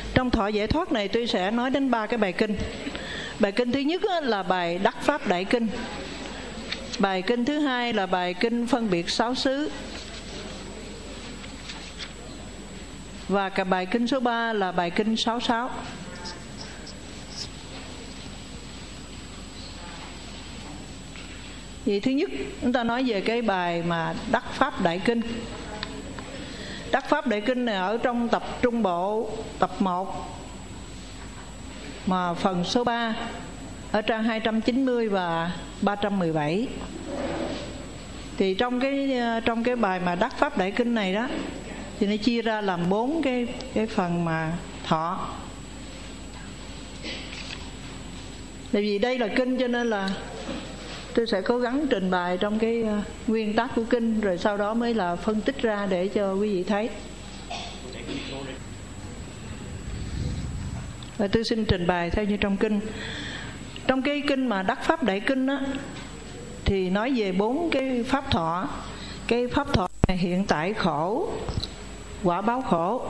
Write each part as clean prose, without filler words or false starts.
Trong thọ giải thoát này tôi sẽ nói đến 3 cái bài kinh. Bài kinh thứ nhất là bài Đắc Pháp Đại Kinh. Bài kinh thứ hai là bài kinh Phân Biệt Sáu Xứ. Và cả bài kinh số 3 là bài kinh 66. Vậy thứ nhất chúng ta nói về cái bài mà Đắc Pháp Đại Kinh. Đắc Pháp Đại Kinh này ở trong tập trung bộ tập 1 mà phần số 3 ở trang 290 và 317. Thì trong cái bài mà Đắc Pháp Đại Kinh này đó thì nó chia ra làm 4 cái phần mà thọ. Tại vì đây là kinh cho nên là tôi sẽ cố gắng trình bày trong cái nguyên tắc của kinh, rồi sau đó mới là phân tích ra để cho quý vị thấy. Và tôi xin trình bày theo như trong kinh. Trong cái kinh mà Đắc Pháp Đại Kinh á, thì nói về 4 cái pháp thọ. Cái pháp thọ này hiện tại khổ, quả báo khổ,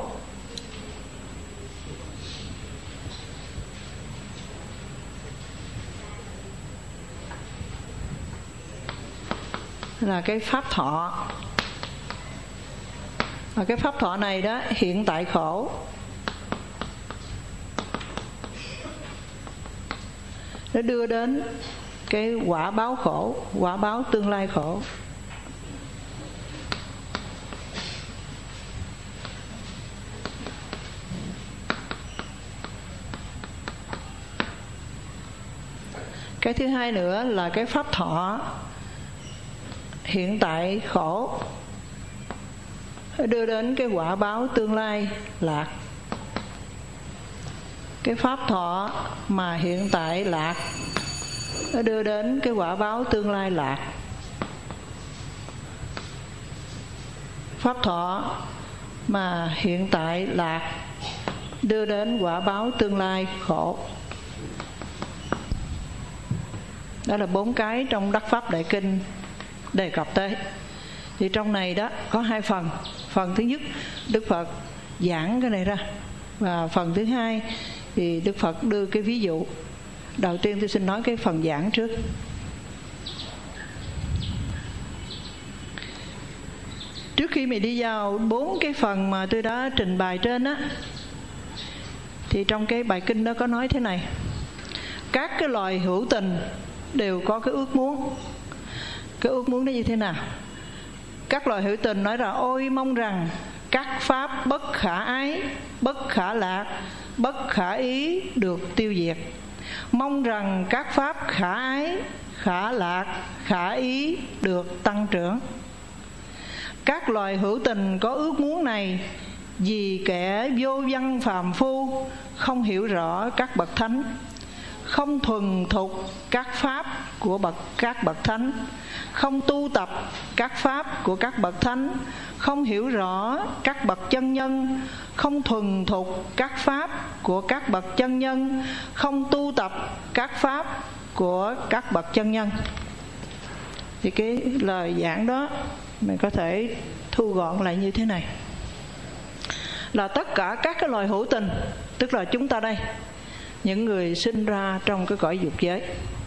là cái pháp thọ. Và cái pháp thọ này đó hiện tại khổ, nó đưa đến cái quả báo khổ, quả báo tương lai khổ. Cái thứ hai nữa là cái pháp thọ hiện tại khổ, đưa đến cái quả báo tương lai lạc. Cái pháp thọ mà hiện tại lạc, nó đưa đến cái quả báo tương lai lạc. Pháp thọ mà hiện tại lạc, đưa đến quả báo tương lai khổ. Đó là 4 cái trong Đắc Pháp Đại Kinh đề cập tới. Thì trong này đó có 2 phần. Phần thứ nhất Đức Phật giảng cái này ra, và phần thứ hai thì Đức Phật đưa cái ví dụ. Đầu tiên tôi xin nói cái phần giảng trước. Trước khi mình đi vào 4 cái phần mà tôi đã trình bày trên á, thì trong cái bài kinh đó có nói thế này: các cái loài hữu tình đều có cái ước muốn. Cái ước muốn nó như thế nào? Các loài hữu tình nói rằng: ôi mong rằng các pháp bất khả ái, bất khả lạc, bất khả ý được tiêu diệt. Mong rằng các pháp khả ái, khả lạc, khả ý được tăng trưởng. Các loài hữu tình có ước muốn này vì kẻ vô văn phàm phu không hiểu rõ các bậc thánh, không thuần thục các pháp của các bậc thánh, không tu tập các pháp của các bậc thánh, không hiểu rõ các bậc chân nhân, không thuần thục các pháp của các bậc chân nhân, không tu tập các pháp của các bậc chân nhân. Thì cái lời giảng đó mình có thể thu gọn lại như thế này: là tất cả các cái loài hữu tình, tức là chúng ta đây, những người sinh ra trong cái cõi dục giới,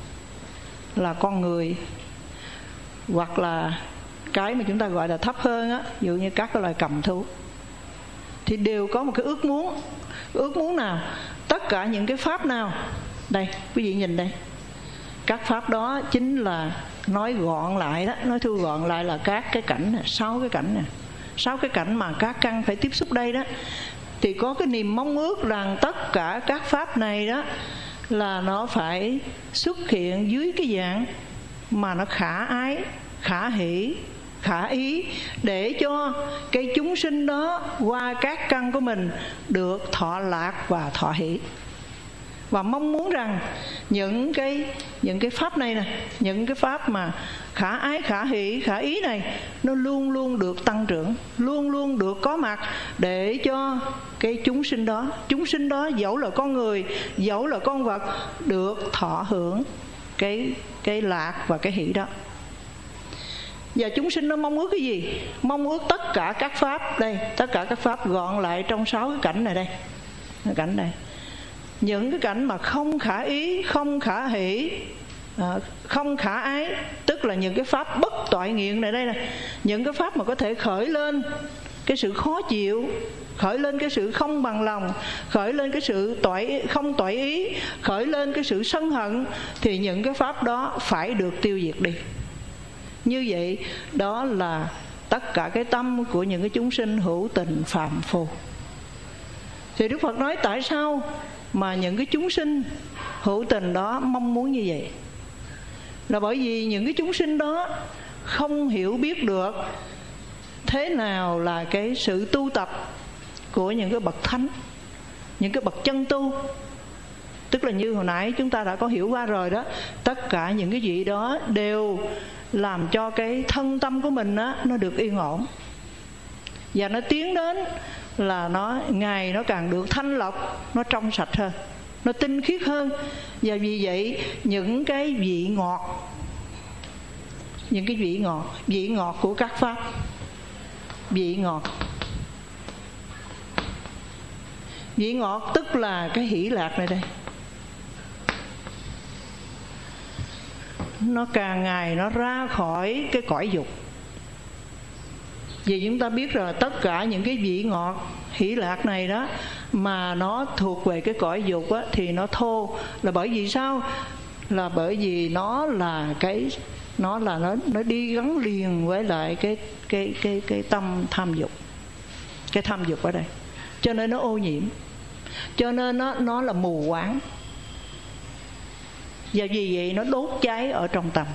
là con người, hoặc là cái mà chúng ta gọi là thấp hơn á, ví dụ như các cái loài cầm thú, thì đều có một cái ước muốn. Ước muốn nào? Tất cả những cái pháp nào, đây quý vị nhìn đây, các pháp đó chính là nói gọn lại đó, nói thu gọn lại là các cái cảnh này, 6 cái cảnh này, 6 cái cảnh mà các căn phải tiếp xúc đây đó. Thì có cái niềm mong ước rằng tất cả các pháp này đó là nó phải xuất hiện dưới cái dạng mà nó khả ái, khả hỷ, khả ý, để cho cái chúng sinh đó qua các căn của mình được thọ lạc và thọ hỷ. Và mong muốn rằng những cái pháp này nè, những cái pháp mà khả ái, khả hỷ, khả ý này, nó luôn luôn được tăng trưởng, luôn luôn được có mặt, để cho cái chúng sinh đó dẫu là con người, dẫu là con vật, được thọ hưởng cái lạc và cái hỷ đó. Và chúng sinh nó mong ước cái gì? Mong ước tất cả các pháp đây, tất cả các pháp gọn lại trong 6 cái cảnh này đây. cảnh này. Những cái cảnh mà không khả ý, không khả hỷ, không khả ái, tức là những cái pháp bất toại nguyện này đây nè. Những cái pháp mà có thể khởi lên cái sự khó chịu, khởi lên cái sự không bằng lòng, khởi lên cái sự không toại ý, khởi lên cái sự sân hận, thì những cái pháp đó phải được tiêu diệt đi. Như vậy đó là tất cả cái tâm của những cái chúng sinh hữu tình phàm phu. Thì Đức Phật nói tại sao mà những cái chúng sinh hữu tình đó mong muốn như vậy? Là bởi vì những cái chúng sinh đó không hiểu biết được thế nào là cái sự tu tập của những cái bậc thánh, những cái bậc chân tu. Tức là như hồi nãy chúng ta đã có hiểu qua rồi đó, tất cả những cái vị đó đều làm cho cái thân tâm của mình á, nó được yên ổn, và nó tiến đến là ngày nó càng được thanh lọc, nó trong sạch hơn, nó tinh khiết hơn. Và vì vậy những cái vị ngọt, những cái vị ngọt của các pháp, vị ngọt tức là cái hỷ lạc này đây, nó càng ngày nó ra khỏi cái cõi dục. Vì chúng ta biết rồi, tất cả những cái vị ngọt hỷ lạc này đó mà nó thuộc về cái cõi dục á, thì nó thô. Là bởi vì sao? Là bởi vì nó đi gắn liền với lại cái tâm tham dục, cái tham dục ở đây, cho nên nó ô nhiễm, cho nên nó là mù quáng. Và vì vậy nó đốt cháy ở trong tâm.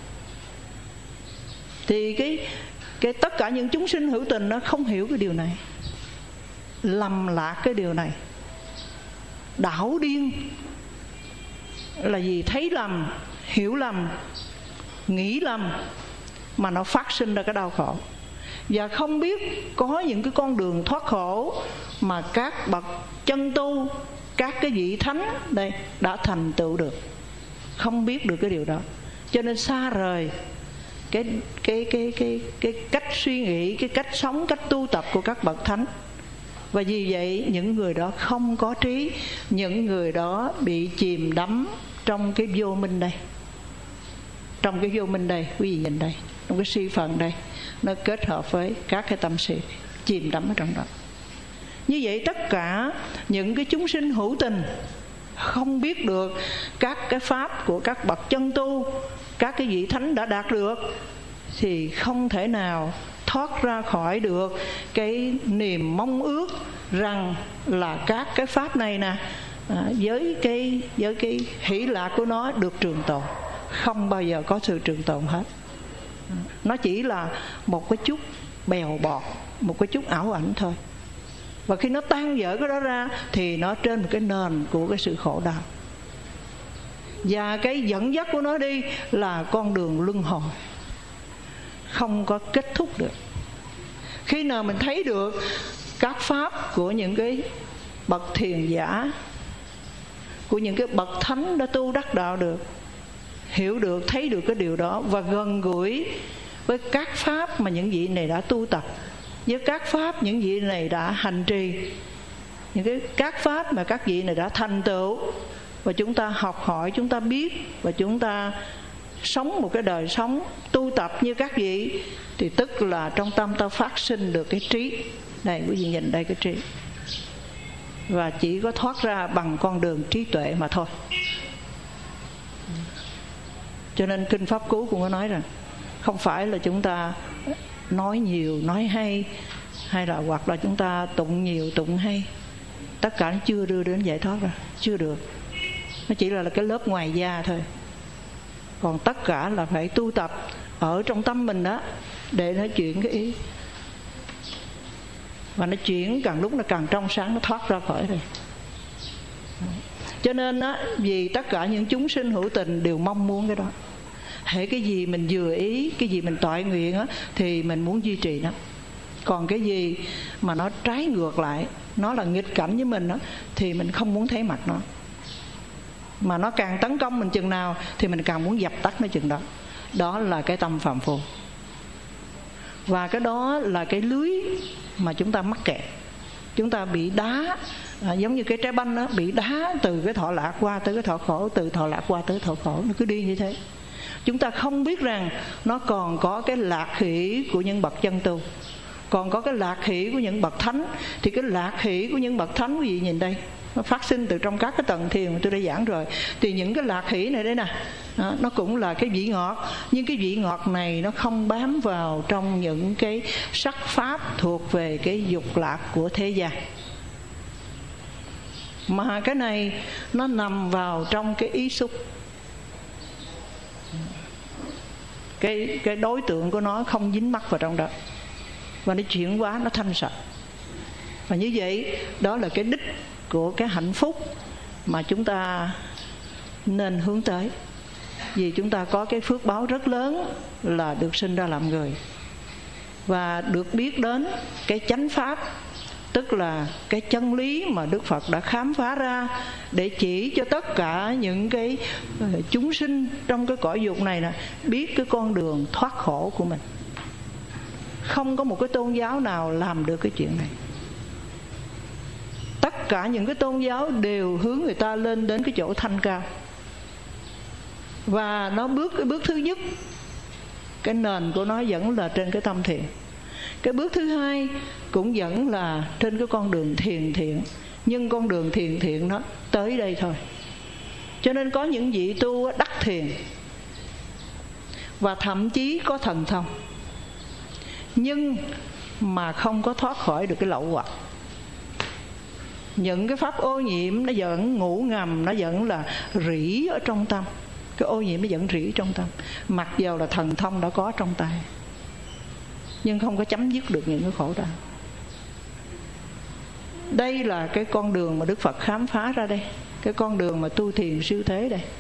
Thì cái tất cả những chúng sinh hữu tình nó không hiểu cái điều này, lầm lạc cái điều này, đảo điên. Là gì? Thấy lầm, hiểu lầm, nghĩ lầm, mà nó phát sinh ra cái đau khổ. Và không biết có những cái con đường thoát khổ mà các bậc chân tu, các cái vị thánh đây đã thành tựu được. Không biết được cái điều đó, cho nên xa rời cái cách suy nghĩ, cái cách sống, cách tu tập của các bậc thánh. Và vì vậy những người đó không có trí, những người đó bị chìm đắm trong cái vô minh đây. Trong cái vô minh đây, quý vị nhìn đây, trong cái si phần đây, nó kết hợp với các cái tâm si, chìm đắm ở trong đó. Như vậy tất cả những cái chúng sinh hữu tình không biết được các cái pháp của các bậc chân tu, các cái vị thánh đã đạt được, thì không thể nào thoát ra khỏi được cái niềm mong ước rằng là các cái pháp này nè, với cái hỷ lạc của nó được trường tồn. Không bao giờ có sự trường tồn hết. Nó chỉ là một cái chút bèo bọt, một cái chút ảo ảnh thôi. Và khi nó tan vỡ cái đó ra thì nó trên một cái nền của cái sự khổ đau. Và cái dẫn dắt của nó đi là con đường luân hồi, không có kết thúc được. Khi nào mình thấy được các pháp của những cái bậc thiền giả, của những cái bậc thánh đã tu đắc đạo được, hiểu được, thấy được cái điều đó, và gần gũi với các pháp mà những vị này đã tu tập, với các pháp những vị này đã hành trì, các pháp mà các vị này đã thành tựu, và chúng ta học hỏi, chúng ta biết, và chúng ta sống một cái đời sống tu tập như các vị, thì tức là trong tâm ta phát sinh được cái trí. Đây, quý vị nhìn đây, cái trí. Và chỉ có thoát ra bằng con đường trí tuệ mà thôi. Cho nên Kinh Pháp Cú cũng có nói rằng không phải là chúng ta nói nhiều, nói hay, hay là hoặc là chúng ta tụng nhiều, tụng hay, tất cả nó chưa đưa đến giải thoát ra, chưa được. Nó chỉ là cái lớp ngoài da thôi. Còn tất cả là phải tu tập ở trong tâm mình đó, để nó chuyển cái ý. Và nó chuyển càng lúc nó càng trong sáng, nó thoát ra khỏi rồi. Cho nên á, vì tất cả những chúng sinh hữu tình đều mong muốn cái đó. Hễ cái gì mình vừa ý, cái gì mình toại nguyện á, thì mình muốn duy trì nó. Còn cái gì mà nó trái ngược lại, nó là nghịch cảnh với mình á, thì mình không muốn thấy mặt nó. Mà nó càng tấn công mình chừng nào thì mình càng muốn dập tắt nó chừng đó. Đó là cái tâm phàm phu. Và cái đó là cái lưới mà chúng ta mắc kẹt. Chúng ta bị đá Giống như cái trái banh đó, bị đá từ cái thọ lạc qua tới cái thọ khổ, từ thọ lạc qua tới thọ khổ, nó cứ đi như thế. Chúng ta không biết rằng nó còn có cái lạc hỷ của những bậc chân tu, còn có cái lạc hỷ của những bậc thánh. Thì cái lạc hỷ của những bậc thánh, quý vị nhìn đây, nó phát sinh từ trong các cái tầng thiền mà tôi đã giảng rồi. Thì những cái lạc hỷ này đây nè, nó cũng là cái vị ngọt. Nhưng cái vị ngọt này nó không bám vào trong những cái sắc pháp thuộc về cái dục lạc của thế gian, mà cái này nó nằm vào trong cái ý xúc. Cái đối tượng của nó không dính mắc vào trong đó, và nó chuyển hóa, nó thanh sạch. Và như vậy, đó là cái đích của cái hạnh phúc mà chúng ta nên hướng tới. Vì chúng ta có cái phước báo rất lớn là được sinh ra làm người, và được biết đến cái chánh pháp, tức là cái chân lý mà Đức Phật đã khám phá ra để chỉ cho tất cả những cái chúng sinh trong cái cõi dục này nè, biết cái con đường thoát khổ của mình. Không có một cái tôn giáo nào làm được cái chuyện này. Tất cả những cái tôn giáo đều hướng người ta lên đến cái chỗ thanh cao. Và nó cái bước thứ nhất, cái nền của nó vẫn là trên cái tâm thiện. Cái bước thứ hai cũng vẫn là trên cái con đường thiền thiện. Nhưng con đường thiền thiện nó tới đây thôi. Cho nên có những vị tu đắc thiền, và thậm chí có thần thông, nhưng mà không có thoát khỏi được cái lậu hoặc. Những cái pháp ô nhiễm nó vẫn ngủ ngầm, nó vẫn là rỉ ở trong tâm. Cái ô nhiễm nó vẫn rỉ trong tâm, mặc dầu là thần thông đã có trong tay, nhưng không có chấm dứt được những cái khổ đau. Đây là cái con đường mà Đức Phật khám phá ra đây, cái con đường mà tu thiền siêu thế đây.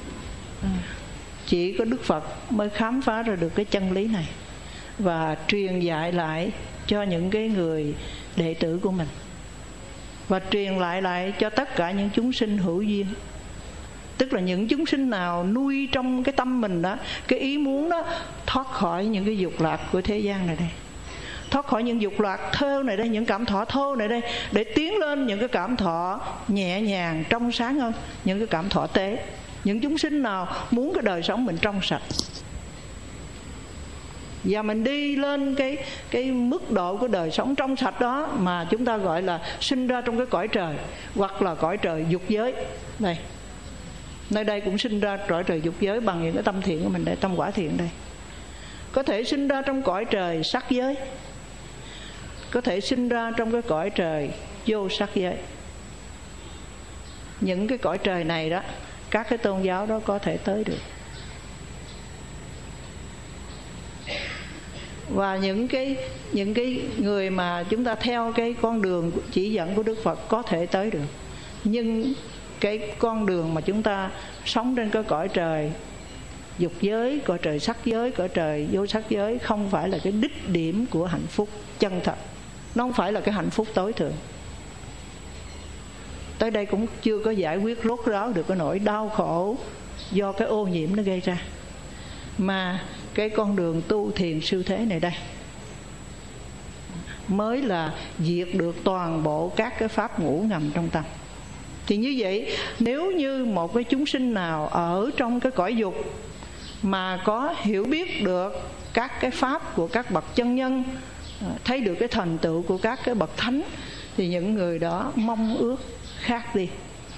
Chỉ có Đức Phật mới khám phá ra được cái chân lý này, và truyền dạy lại cho những cái người đệ tử của mình, và truyền lại cho tất cả những chúng sinh hữu duyên. Tức là những chúng sinh nào nuôi trong cái tâm mình đó, cái ý muốn đó, thoát khỏi những cái dục lạc của thế gian này đây, thoát khỏi những dục lạc thô này đây, những cảm thọ thô này đây, để tiến lên những cái cảm thọ nhẹ nhàng, trong sáng hơn, những cái cảm thọ tế. Những chúng sinh nào muốn cái đời sống mình trong sạch, và mình đi lên cái mức độ của đời sống trong sạch đó, mà chúng ta gọi là sinh ra trong cái cõi trời, hoặc là cõi trời dục giới. Đây, nơi đây cũng sinh ra cõi trời dục giới bằng những cái tâm thiện của mình đây, tâm quả thiện đây. Có thể sinh ra trong cõi trời sắc giới, có thể sinh ra trong cái cõi trời vô sắc giới. Những cái cõi trời này đó, các cái tôn giáo đó có thể tới được. Và những cái người mà chúng ta theo cái con đường chỉ dẫn của Đức Phật có thể tới được. Nhưng cái con đường mà chúng ta sống trên cái cõi trời dục giới, cõi trời sắc giới, cõi trời vô sắc giới không phải là cái đích điểm của hạnh phúc chân thật. Nó không phải là cái hạnh phúc tối thượng. Tới đây cũng chưa có giải quyết rốt ráo được cái nỗi đau khổ do cái ô nhiễm nó gây ra. Mà cái con đường tu thiền siêu thế này đây mới là diệt được toàn bộ các cái pháp ngủ ngầm trong tâm. Thì như vậy, nếu như một cái chúng sinh nào ở trong cái cõi dục mà có hiểu biết được các cái pháp của các bậc chân nhân, thấy được cái thành tựu của các cái bậc thánh, thì những người đó mong ước khác đi.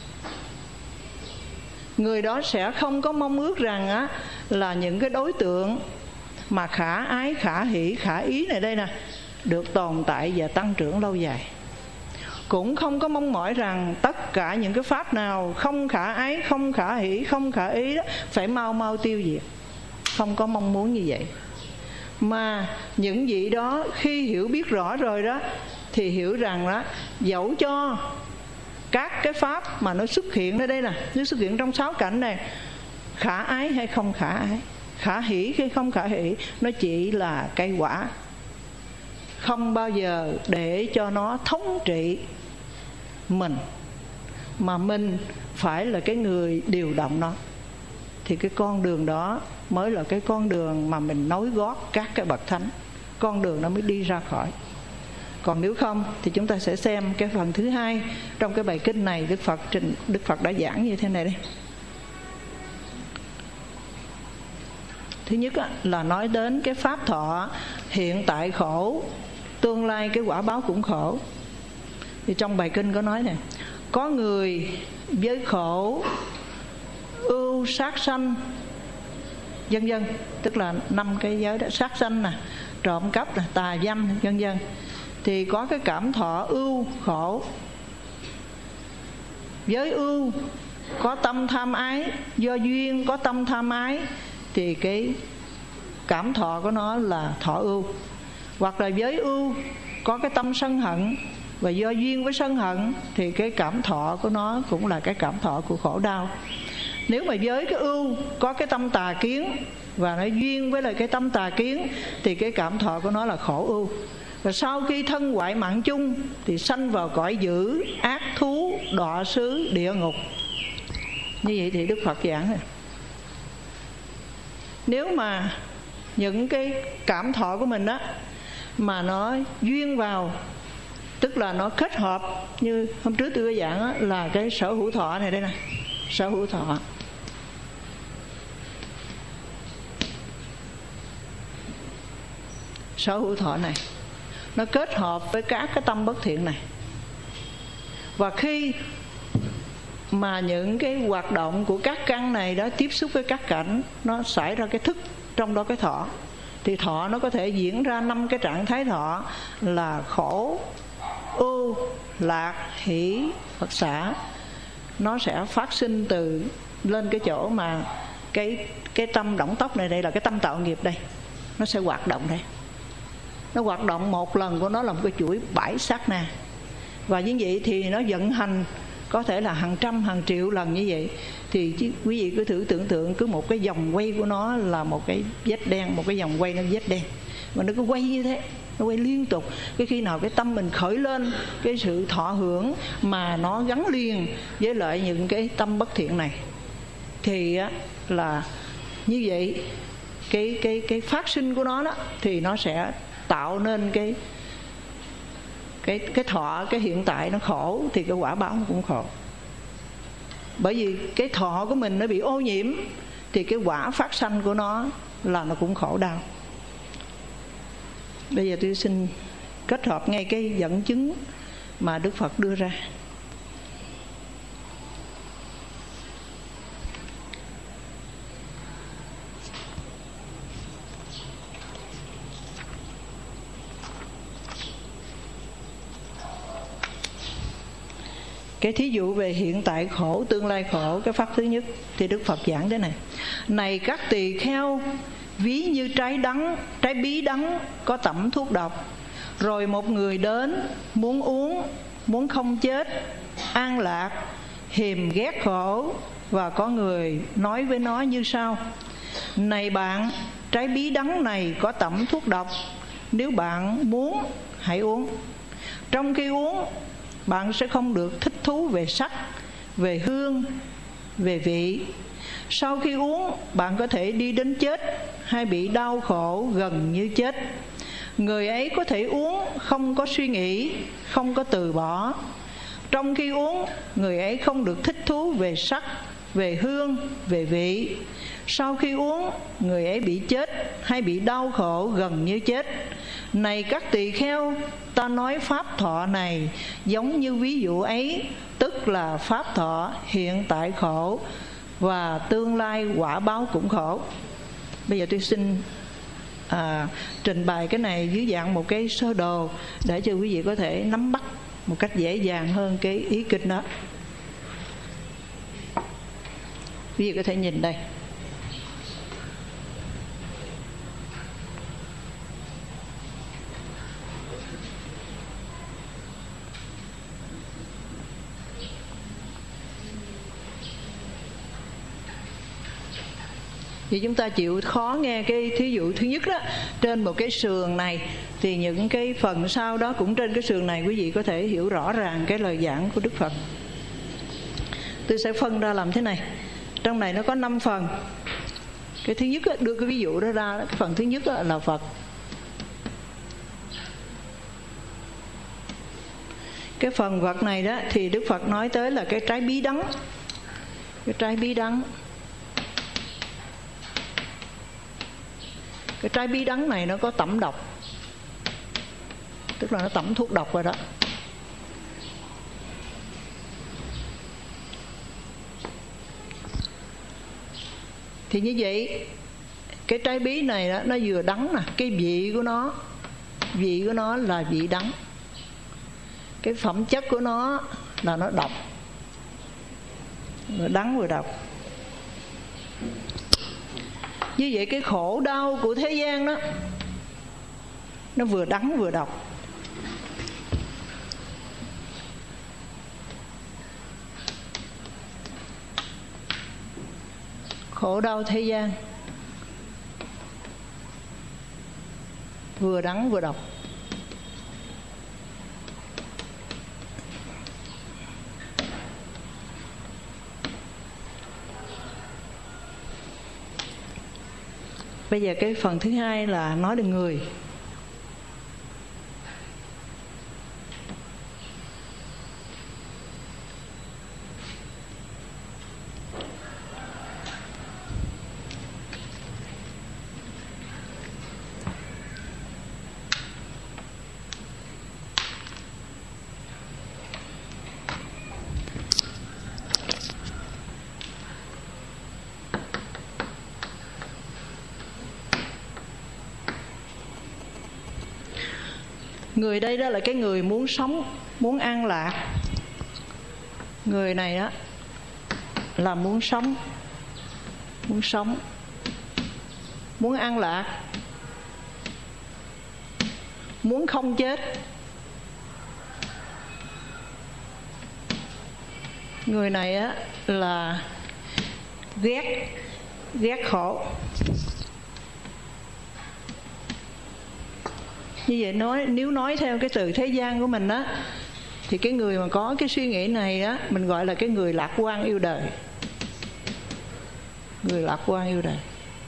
Người đó sẽ không có mong ước rằng á, là những cái đối tượng mà khả ái, khả hỷ, khả ý này đây nè được tồn tại và tăng trưởng lâu dài. Cũng không có mong mỏi rằng tất cả những cái pháp nào không khả ái, không khả hỷ, không khả ý đó phải mau mau tiêu diệt. Không có mong muốn như vậy. Mà những vị đó khi hiểu biết rõ rồi đó, thì hiểu rằng đó, dẫu cho các cái pháp mà nó xuất hiện ở đây nè, nó xuất hiện trong 6 cảnh này, khả ái hay không khả ái, khả hỷ hay không khả hỷ, nó chỉ là cây quả. Không bao giờ để cho nó thống trị mình, mà mình phải là cái người điều động nó. Thì cái con đường đó mới là cái con đường mà mình nối gót các cái bậc thánh. Con đường nó mới đi ra khỏi. Còn nếu không thì chúng ta sẽ xem cái phần thứ hai trong cái bài kinh này. Đức Phật đã giảng như thế này đây. Thứ nhất là nói đến cái pháp thọ hiện tại khổ, tương lai cái quả báo cũng khổ. Thì trong bài kinh có nói này: có người với khổ ưu sát sanh vân vân, tức là 5 cái giới đó: sát sanh nè, trộm cắp nè, tà dâm vân vân, thì có cái cảm thọ ưu khổ. Giới ưu có tâm tham ái, do duyên có tâm tham ái thì cái cảm thọ của nó là thọ ưu. Hoặc là giới ưu có cái tâm sân hận, và do duyên với sân hận thì cái cảm thọ của nó cũng là cái cảm thọ của khổ đau. Nếu mà với cái ưu có cái tâm tà kiến, và nó duyên với lại cái tâm tà kiến, thì cái cảm thọ của nó là khổ ưu. Và sau khi thân hoại mạng chung thì sanh vào cõi dữ, ác thú, đọa xứ, địa ngục. Như vậy thì Đức Phật giảng này, nếu mà những cái cảm thọ của mình á mà nó duyên vào, tức là nó kết hợp, như hôm trước tôi có giảng á, là cái sở hữu thọ này đây nè, sở hữu thọ. Sở hữu thọ này nó kết hợp với các cái tâm bất thiện này. Và khi mà những cái hoạt động của các căn này đó tiếp xúc với các cảnh, nó xảy ra cái thức, trong đó cái thọ, thì thọ nó có thể diễn ra 5 cái trạng thái thọ là khổ, ưu, lạc, hỷ, hoặc xả. Nó sẽ phát sinh từ lên cái chỗ mà cái tâm động tóc này, đây là cái tâm tạo nghiệp đây, nó sẽ hoạt động đây. Nó hoạt động một lần của nó là một cái chuỗi 7 sát na. Và như vậy thì nó vận hành có thể là hàng trăm, hàng triệu lần như vậy. Thì quý vị cứ thử tưởng tượng, cứ một cái vòng quay của nó là một cái vết đen, một cái vòng quay nó vết đen, mà nó cứ quay như thế, nó quay liên tục. Cái khi nào cái tâm mình khởi lên cái sự thọ hưởng mà nó gắn liền với lại những cái tâm bất thiện này, thì á, là như vậy cái phát sinh của nó đó, thì nó sẽ tạo nên cái thọ, cái hiện tại nó khổ, thì cái quả báo nó cũng khổ. Bởi vì cái thọ của mình nó bị ô nhiễm, thì cái quả phát sanh của nó là nó cũng khổ đau. Bây giờ tôi xin kết hợp ngay cái dẫn chứng mà Đức Phật đưa ra. Cái thí dụ về hiện tại khổ, tương lai khổ, cái pháp thứ nhất thì Đức Phật giảng thế này: này các tỳ kheo, ví như trái đắng, trái bí đắng có tẩm thuốc độc. Rồi một người đến muốn uống, muốn không chết, an lạc, hiềm ghét khổ. Và có người nói với nó như sau: này bạn, trái bí đắng này có tẩm thuốc độc, nếu bạn muốn hãy uống. Trong khi uống, bạn sẽ không được thích thú về sắc, về hương, về vị. Sau khi uống, bạn có thể đi đến chết hay bị đau khổ gần như chết. Người ấy có thể uống không có suy nghĩ, không có từ bỏ. Trong khi uống, người ấy không được thích thú về sắc, về hương, về vị. Sau khi uống, người ấy bị chết hay bị đau khổ gần như chết. Này các tỳ kheo, ta nói pháp thọ này giống như ví dụ ấy, tức là pháp thọ hiện tại khổ và tương lai quả báo cũng khổ. Bây giờ tôi xin trình bày cái này dưới dạng một cái sơ đồ để cho quý vị có thể nắm bắt một cách dễ dàng hơn cái ý kinh đó. Quý vị có thể nhìn đây. Vì chúng ta chịu khó nghe cái thí dụ thứ nhất đó, trên một cái sườn này, thì những cái phần sau đó cũng trên cái sườn này quý vị có thể hiểu rõ ràng cái lời giảng của Đức Phật. Tôi sẽ phân ra làm thế này. Trong này nó có 5 phần. Cái thứ nhất đưa cái ví dụ đó ra, cái phần thứ nhất là Phật. Cái phần vật này đó thì Đức Phật nói tới là cái trái bí đắng. Cái trái bí đắng. Cái trái bí đắng này nó có tẩm độc, tức là nó tẩm thuốc độc rồi đó. Thì như vậy cái trái bí này đó, nó vừa đắng nè, cái vị của nó là vị đắng. Cái phẩm chất của nó là nó độc, vừa đắng vừa độc. Như vậy cái khổ đau của thế gian đó, nó vừa đắng vừa độc. Khổ đau thế gian vừa đắng vừa độc. Bây giờ cái phần thứ hai là nói đến người. Người đây đó là cái người muốn sống, muốn an lạc. Người này đó là muốn sống, muốn an lạc, muốn không chết. Người này á là ghét khổ. Như vậy nếu nói theo cái từ thế gian của mình á, thì cái người mà có cái suy nghĩ này á, mình gọi là cái người lạc quan yêu đời. Người lạc quan yêu đời.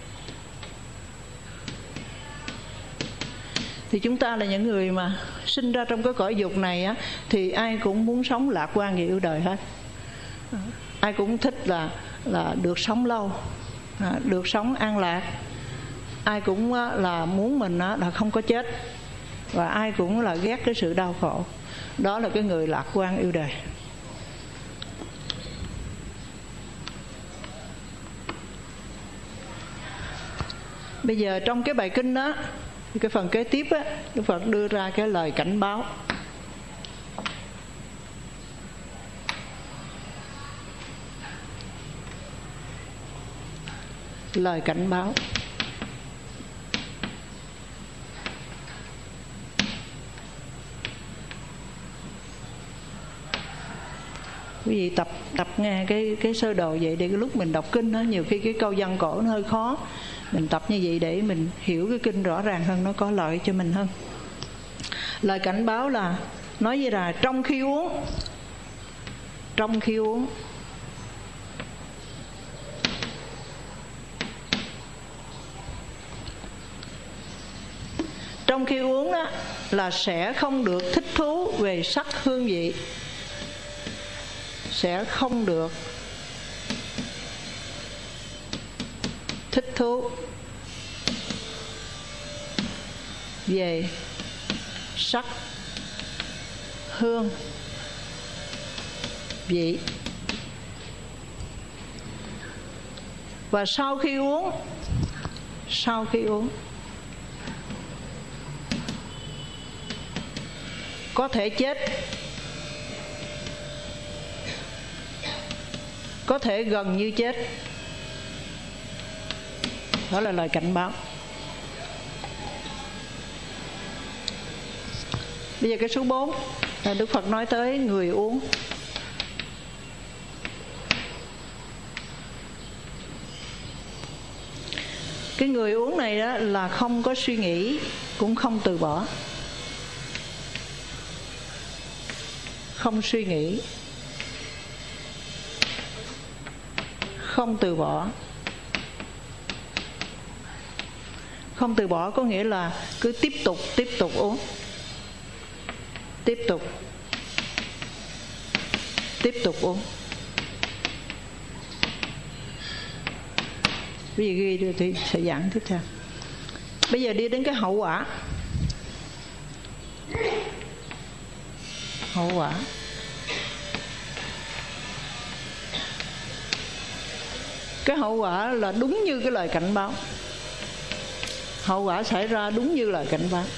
Thì chúng ta là những người mà sinh ra trong cái cõi dục này á, thì ai cũng muốn sống lạc quan và yêu đời hết. Ai cũng thích là được sống lâu, được sống an lạc. Ai cũng là muốn mình là không có chết. Và ai cũng là ghét cái sự đau khổ. Đó là cái người lạc quan yêu đời. Bây giờ trong cái bài kinh đó, cái phần kế tiếp á, Đức Phật đưa ra cái lời cảnh báo. Lời cảnh báo. Quý vị tập nghe cái sơ đồ vậy, để cái lúc mình đọc kinh đó, nhiều khi cái câu văn cổ nó hơi khó. Mình tập như vậy để mình hiểu cái kinh rõ ràng hơn, nó có lợi cho mình hơn. Lời cảnh báo là nói như là trong khi uống, trong khi uống đó là sẽ không được thích thú về sắc hương vị, sẽ không được thích thú về sắc hương vị. Và sau khi uống có thể chết, có thể gần như chết. Đó là lời cảnh báo. Bây giờ cái số 4 là Đức Phật nói tới người uống. Cái người uống này đó là không có suy nghĩ, cũng không từ bỏ. Không suy nghĩ, không từ bỏ. Không từ bỏ có nghĩa là cứ tiếp tục uống, tiếp tục tiếp tục uống. Bây giờ ghi được thì sẽ giảng tiếp theo. Bây giờ đi đến cái hậu quả. Hậu quả. Cái hậu quả là đúng như cái lời cảnh báo. Hậu quả xảy ra đúng như lời cảnh báo.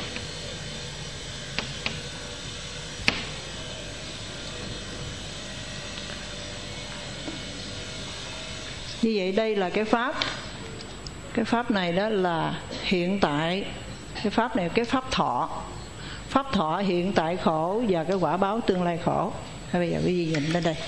Như vậy đây là cái pháp. Cái pháp này đó là hiện tại. Cái pháp này cái pháp thọ. Pháp thọ hiện tại khổ và cái quả báo tương lai khổ. Bây giờ quý vị nhìn lên đây.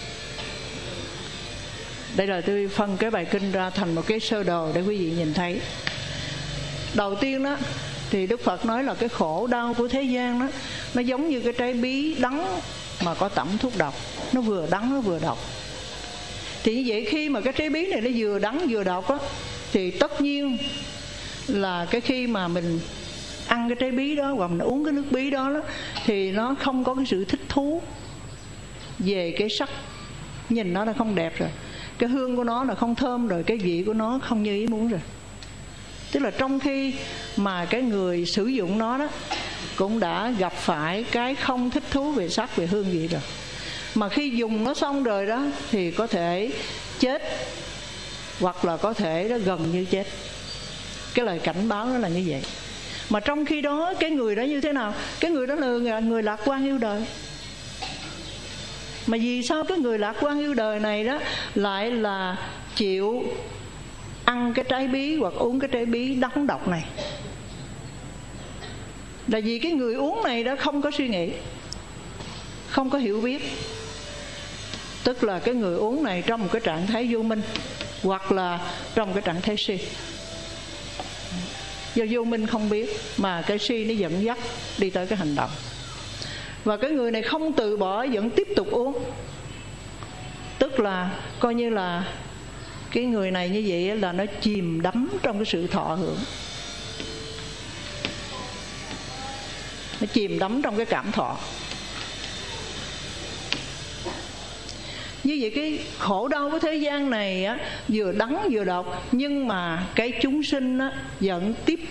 Đây là tôi phân cái bài kinh ra thành một cái sơ đồ để quý vị nhìn thấy. Đầu tiên đó thì Đức Phật nói là cái khổ đau của thế gian đó, nó giống như cái trái bí đắng mà có tẩm thuốc độc. Nó vừa đắng nó vừa độc. Thì như vậy khi mà cái trái bí này nó vừa đắng vừa độc á, thì tất nhiên là cái khi mà mình ăn cái trái bí đó hoặc mình uống cái nước bí đó, thì nó không có cái sự thích thú về cái sắc. Nhìn nó không đẹp rồi, cái hương của nó là không thơm rồi, cái vị của nó không như ý muốn rồi. Tức là trong khi mà cái người sử dụng nó đó cũng đã gặp phải cái không thích thú về sắc, về hương vị rồi. Mà khi dùng nó xong rồi đó thì có thể chết, hoặc là có thể nó gần như chết. Cái lời cảnh báo nó là như vậy. Mà trong khi đó cái người đó như thế nào? Cái người đó là người lạc quan yêu đời. Mà vì sao cái người lạc quan yêu đời này đó lại là chịu ăn cái trái bí hoặc uống cái trái bí đắng độc này? Là vì cái người uống này đó không có suy nghĩ, không có hiểu biết. Tức là cái người uống này trong một cái trạng thái vô minh, hoặc là trong một cái trạng thái si. Do vô minh không biết mà cái si nó dẫn dắt đi tới cái hành động. Và cái người này không từ bỏ, vẫn tiếp tục uống. Tức là coi như là cái người này như vậy là nó chìm đắm trong cái sự thọ hưởng. Nó chìm đắm trong cái cảm thọ. Như vậy cái khổ đau của thế gian này á, vừa đắng vừa độc, nhưng mà cái chúng sinh á, vẫn tiếp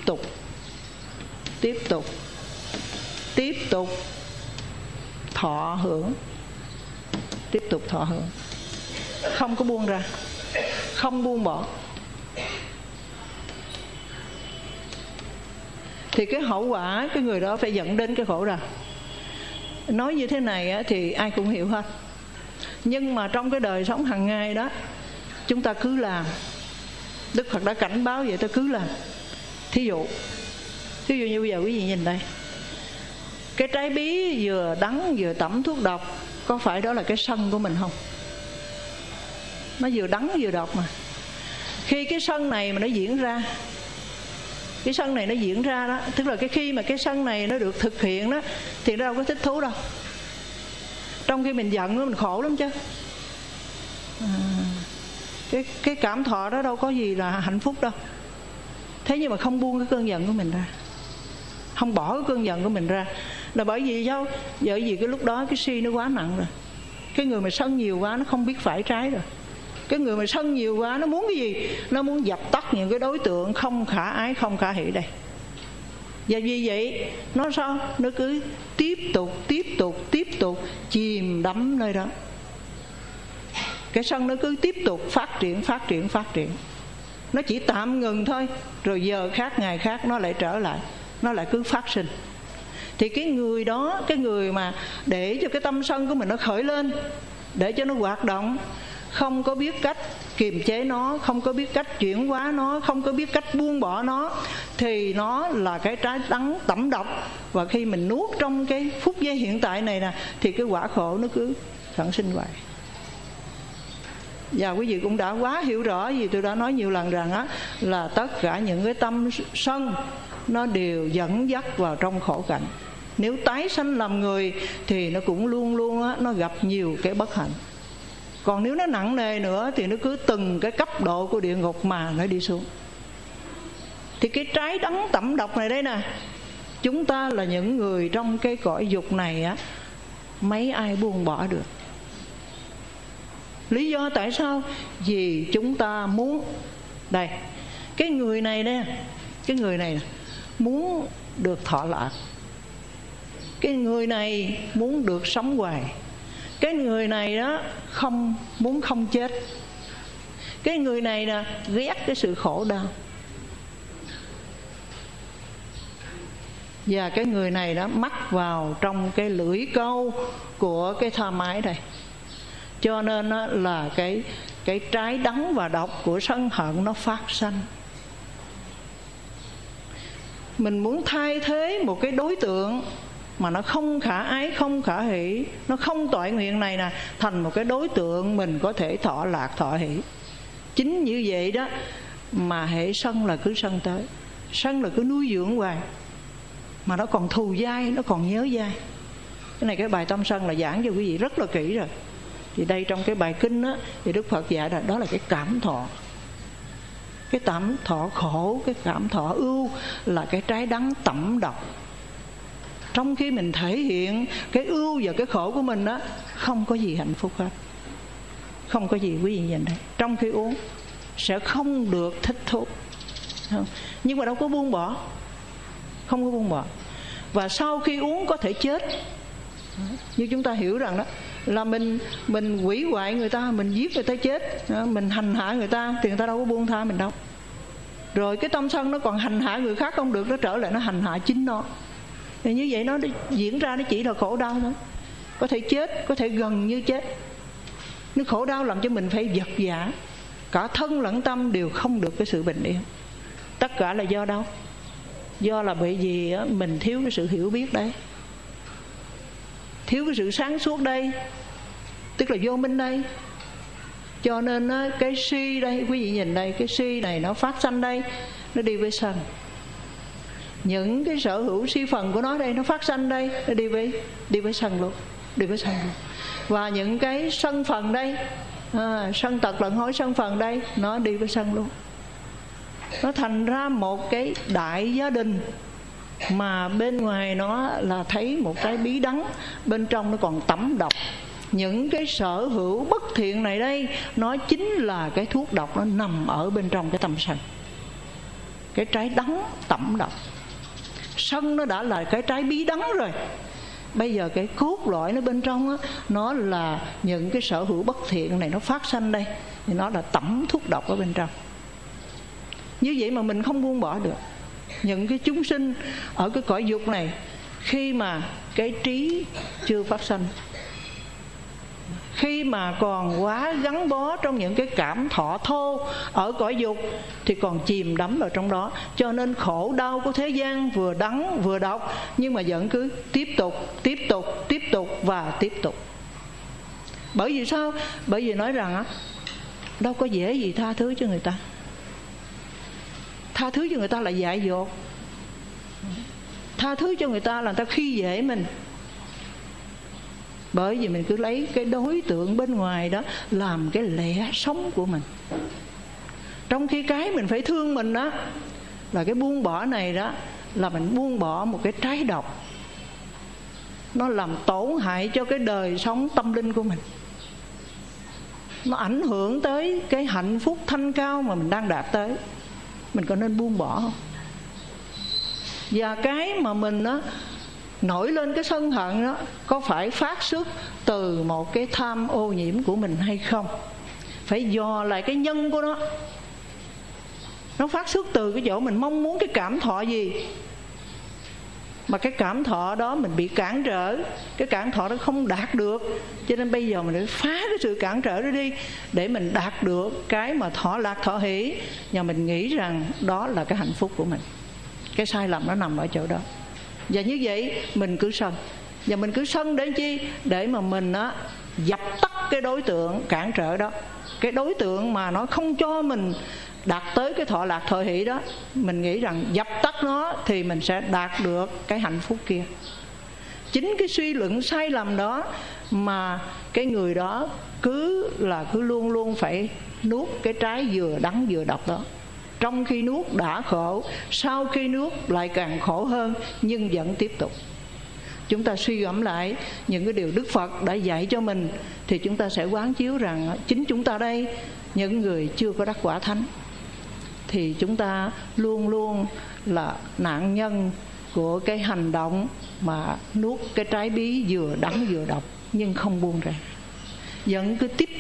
tục thọ hưởng. Tiếp tục thọ hưởng, không có buông ra, không buông bỏ. Thì cái hậu quả cái người đó phải dẫn đến cái khổ đau. Nói như thế này á, thì ai cũng hiểu hết. Nhưng mà trong cái đời sống hàng ngày đó, chúng ta cứ làm. Đức Phật đã cảnh báo vậy, ta cứ làm. Thí dụ như bây giờ quý vị nhìn đây, cái trái bí vừa đắng vừa tẩm thuốc độc, có phải đó là cái sân của mình không? Nó vừa đắng vừa độc mà. Khi cái sân này mà nó diễn ra, cái sân này nó diễn ra đó, tức là cái khi mà cái sân này nó được thực hiện đó, thì nó đâu có thích thú đâu. Trong khi mình giận đó, mình khổ lắm chứ. Cái cảm thọ đó đâu có gì là hạnh phúc đâu. Thế nhưng mà không buông cái cơn giận của mình ra, không bỏ cái cơn giận của mình ra, là bởi vì sao? Bởi vì cái lúc đó cái si nó quá nặng rồi. Cái người mà sân nhiều quá nó không biết phải trái rồi. Cái người mà sân nhiều quá nó muốn cái gì? Nó muốn dập tắt những cái đối tượng không khả ái, không khả hỷ đây. Và vì vậy nó sao? Nó cứ tiếp tục chìm đắm nơi đó. Cái sân nó cứ tiếp tục phát triển. Nó chỉ tạm ngừng thôi, rồi giờ khác ngày khác nó lại trở lại, nó lại cứ phát sinh. Thì cái người đó, cái người mà để cho cái tâm sân của mình nó khởi lên, để cho nó hoạt động, không có biết cách kiềm chế nó, không có biết cách chuyển hóa nó, không có biết cách buông bỏ nó, thì nó là cái trái đắng tẩm độc. Và khi mình nuốt trong cái phút giây hiện tại này nè, thì cái quả khổ nó cứ sản sinh hoài. Và quý vị cũng đã quá hiểu rõ, vì tôi đã nói nhiều lần rằng á, là tất cả những cái tâm sân nó đều dẫn dắt vào trong khổ cảnh. Nếu tái sanh làm người thì nó cũng luôn luôn á, nó gặp nhiều cái bất hạnh. Còn nếu nó nặng nề nữa thì nó cứ từng cái cấp độ của địa ngục mà nó đi xuống. Thì cái trái đắng tẩm độc này đây nè, chúng ta là những người trong cái cõi dục này á, mấy ai buông bỏ được. Lý do tại sao? Vì chúng ta muốn. Đây, cái người này nè, cái người này muốn được thọ lạc, cái người này muốn được sống hoài, cái người này đó muốn không chết, cái người này nè ghét cái sự khổ đau, và cái người này đó mắc vào trong cái lưỡi câu của cái tham ái đây. Cho nên đó là cái trái đắng và độc của sân hận nó phát sanh. Mình muốn thay thế một cái đối tượng mà nó không khả ái, không khả hỷ, nó không toại nguyện này nè, thành một cái đối tượng mình có thể thọ lạc, thọ hỷ. Chính như vậy đó mà hễ sân là cứ sân tới, sân là cứ nuôi dưỡng hoài, mà nó còn thù dai, nó còn nhớ dai. Cái này cái bài tâm sân là giảng cho quý vị rất là kỹ rồi. Thì đây trong cái bài kinh đó, thì Đức Phật dạy là đó là cái cảm thọ. Cái cảm thọ khổ, cái cảm thọ ưu là cái trái đắng tẩm độc. Trong khi mình thể hiện cái ưu và cái khổ của mình đó, không có gì hạnh phúc hết, không có gì quý vị nhìn đây. Trong khi uống sẽ không được thích thú, nhưng mà đâu có buông bỏ, không có buông bỏ. Và sau khi uống có thể chết. Như chúng ta hiểu rằng đó là mình hủy hoại người ta, mình giết người ta chết, mình hành hạ người ta thì người ta đâu có buông tha mình đâu. Rồi cái tâm sân nó còn hành hạ người khác không được, nó trở lại nó hành hạ chính nó. Thì như vậy nó diễn ra nó chỉ là khổ đau thôi. Có thể chết, có thể gần như chết. Nó khổ đau làm cho mình phải vật vã, cả thân lẫn tâm đều không được cái sự bình yên. Tất cả là do đâu? Do là bởi vì mình thiếu cái sự hiểu biết đấy, thiếu cái sự sáng suốt đây, tức là vô minh đây. Cho nên cái si đây, quý vị nhìn đây, cái si này nó phát sanh đây, nó đi với sân. Những cái sở hữu si phần của nó đây, nó phát sanh đây, nó đi với sân luôn, đi với sân luôn. Và những cái sân phần đây, sân tật lẫn hối sân phần đây, nó đi với sân luôn. Nó thành ra một cái đại gia đình mà bên ngoài nó là thấy một cái bí đắng, bên trong nó còn tẩm độc. Những cái sở hữu bất thiện này đây, nó chính là cái thuốc độc, nó nằm ở bên trong cái tâm sân, cái trái đắng tẩm độc. Sân nó đã là cái trái bí đắng rồi, bây giờ cái cốt lõi nó bên trong á, nó là những cái sở hữu bất thiện này nó phát sanh đây, thì nó là tẩm thuốc độc ở bên trong. Như vậy mà mình không buông bỏ được. Những cái chúng sinh ở cái cõi dục này, khi mà cái trí chưa phát sanh, khi mà còn quá gắn bó trong những cái cảm thọ thô ở cõi dục, thì còn chìm đắm vào trong đó. Cho nên khổ đau của thế gian vừa đắng vừa độc, nhưng mà vẫn cứ tiếp tục và tiếp tục. Bởi vì sao? Bởi vì nói rằng đâu có dễ gì tha thứ cho người ta. Tha thứ cho người ta là dại dột, tha thứ cho người ta là người ta khi dễ mình. Bởi vì mình cứ lấy cái đối tượng bên ngoài đó làm cái lẽ sống của mình, trong khi cái mình phải thương mình đó là cái buông bỏ này đó, là mình buông bỏ một cái trái độc, nó làm tổn hại cho cái đời sống tâm linh của mình, nó ảnh hưởng tới cái hạnh phúc thanh cao mà mình đang đạt tới. Mình có nên buông bỏ không? Và cái mà mình đó nổi lên cái sân hận đó, có phải phát xuất từ một cái tham ô nhiễm của mình hay không? Phải dò lại cái nhân của nó. Nó phát xuất từ cái chỗ mình mong muốn cái cảm thọ gì, mà cái cảm thọ đó mình bị cản trở, cái cảm thọ đó không đạt được. Cho nên bây giờ mình phải phá cái sự cản trở đó đi, để mình đạt được cái mà thọ lạc thọ hỷ. Và mình nghĩ rằng đó là cái hạnh phúc của mình. Cái sai lầm nó nằm ở chỗ đó. Và như vậy mình cứ sân. Và mình cứ sân để chi? Để mà mình dập tắt cái đối tượng cản trở đó, cái đối tượng mà nó không cho mình đạt tới cái thọ lạc thọ hỷ đó. Mình nghĩ rằng dập tắt nó thì mình sẽ đạt được cái hạnh phúc kia. Chính cái suy luận sai lầm đó mà cái người đó cứ luôn luôn phải nuốt cái trái vừa đắng vừa độc đó. Trong khi nuốt đã khổ, sau khi nuốt lại càng khổ hơn, nhưng vẫn tiếp tục. chúng ta suy gẫm lại những cái điều Đức Phật đã dạy cho mình, thì chúng ta sẽ quán chiếu rằng chính chúng ta đây, những người chưa có đắc quả thánh, thì chúng ta luôn luôn là nạn nhân của cái hành động mà nuốt cái trái bí vừa đắng vừa độc nhưng không buông ra, vẫn cứ tiếp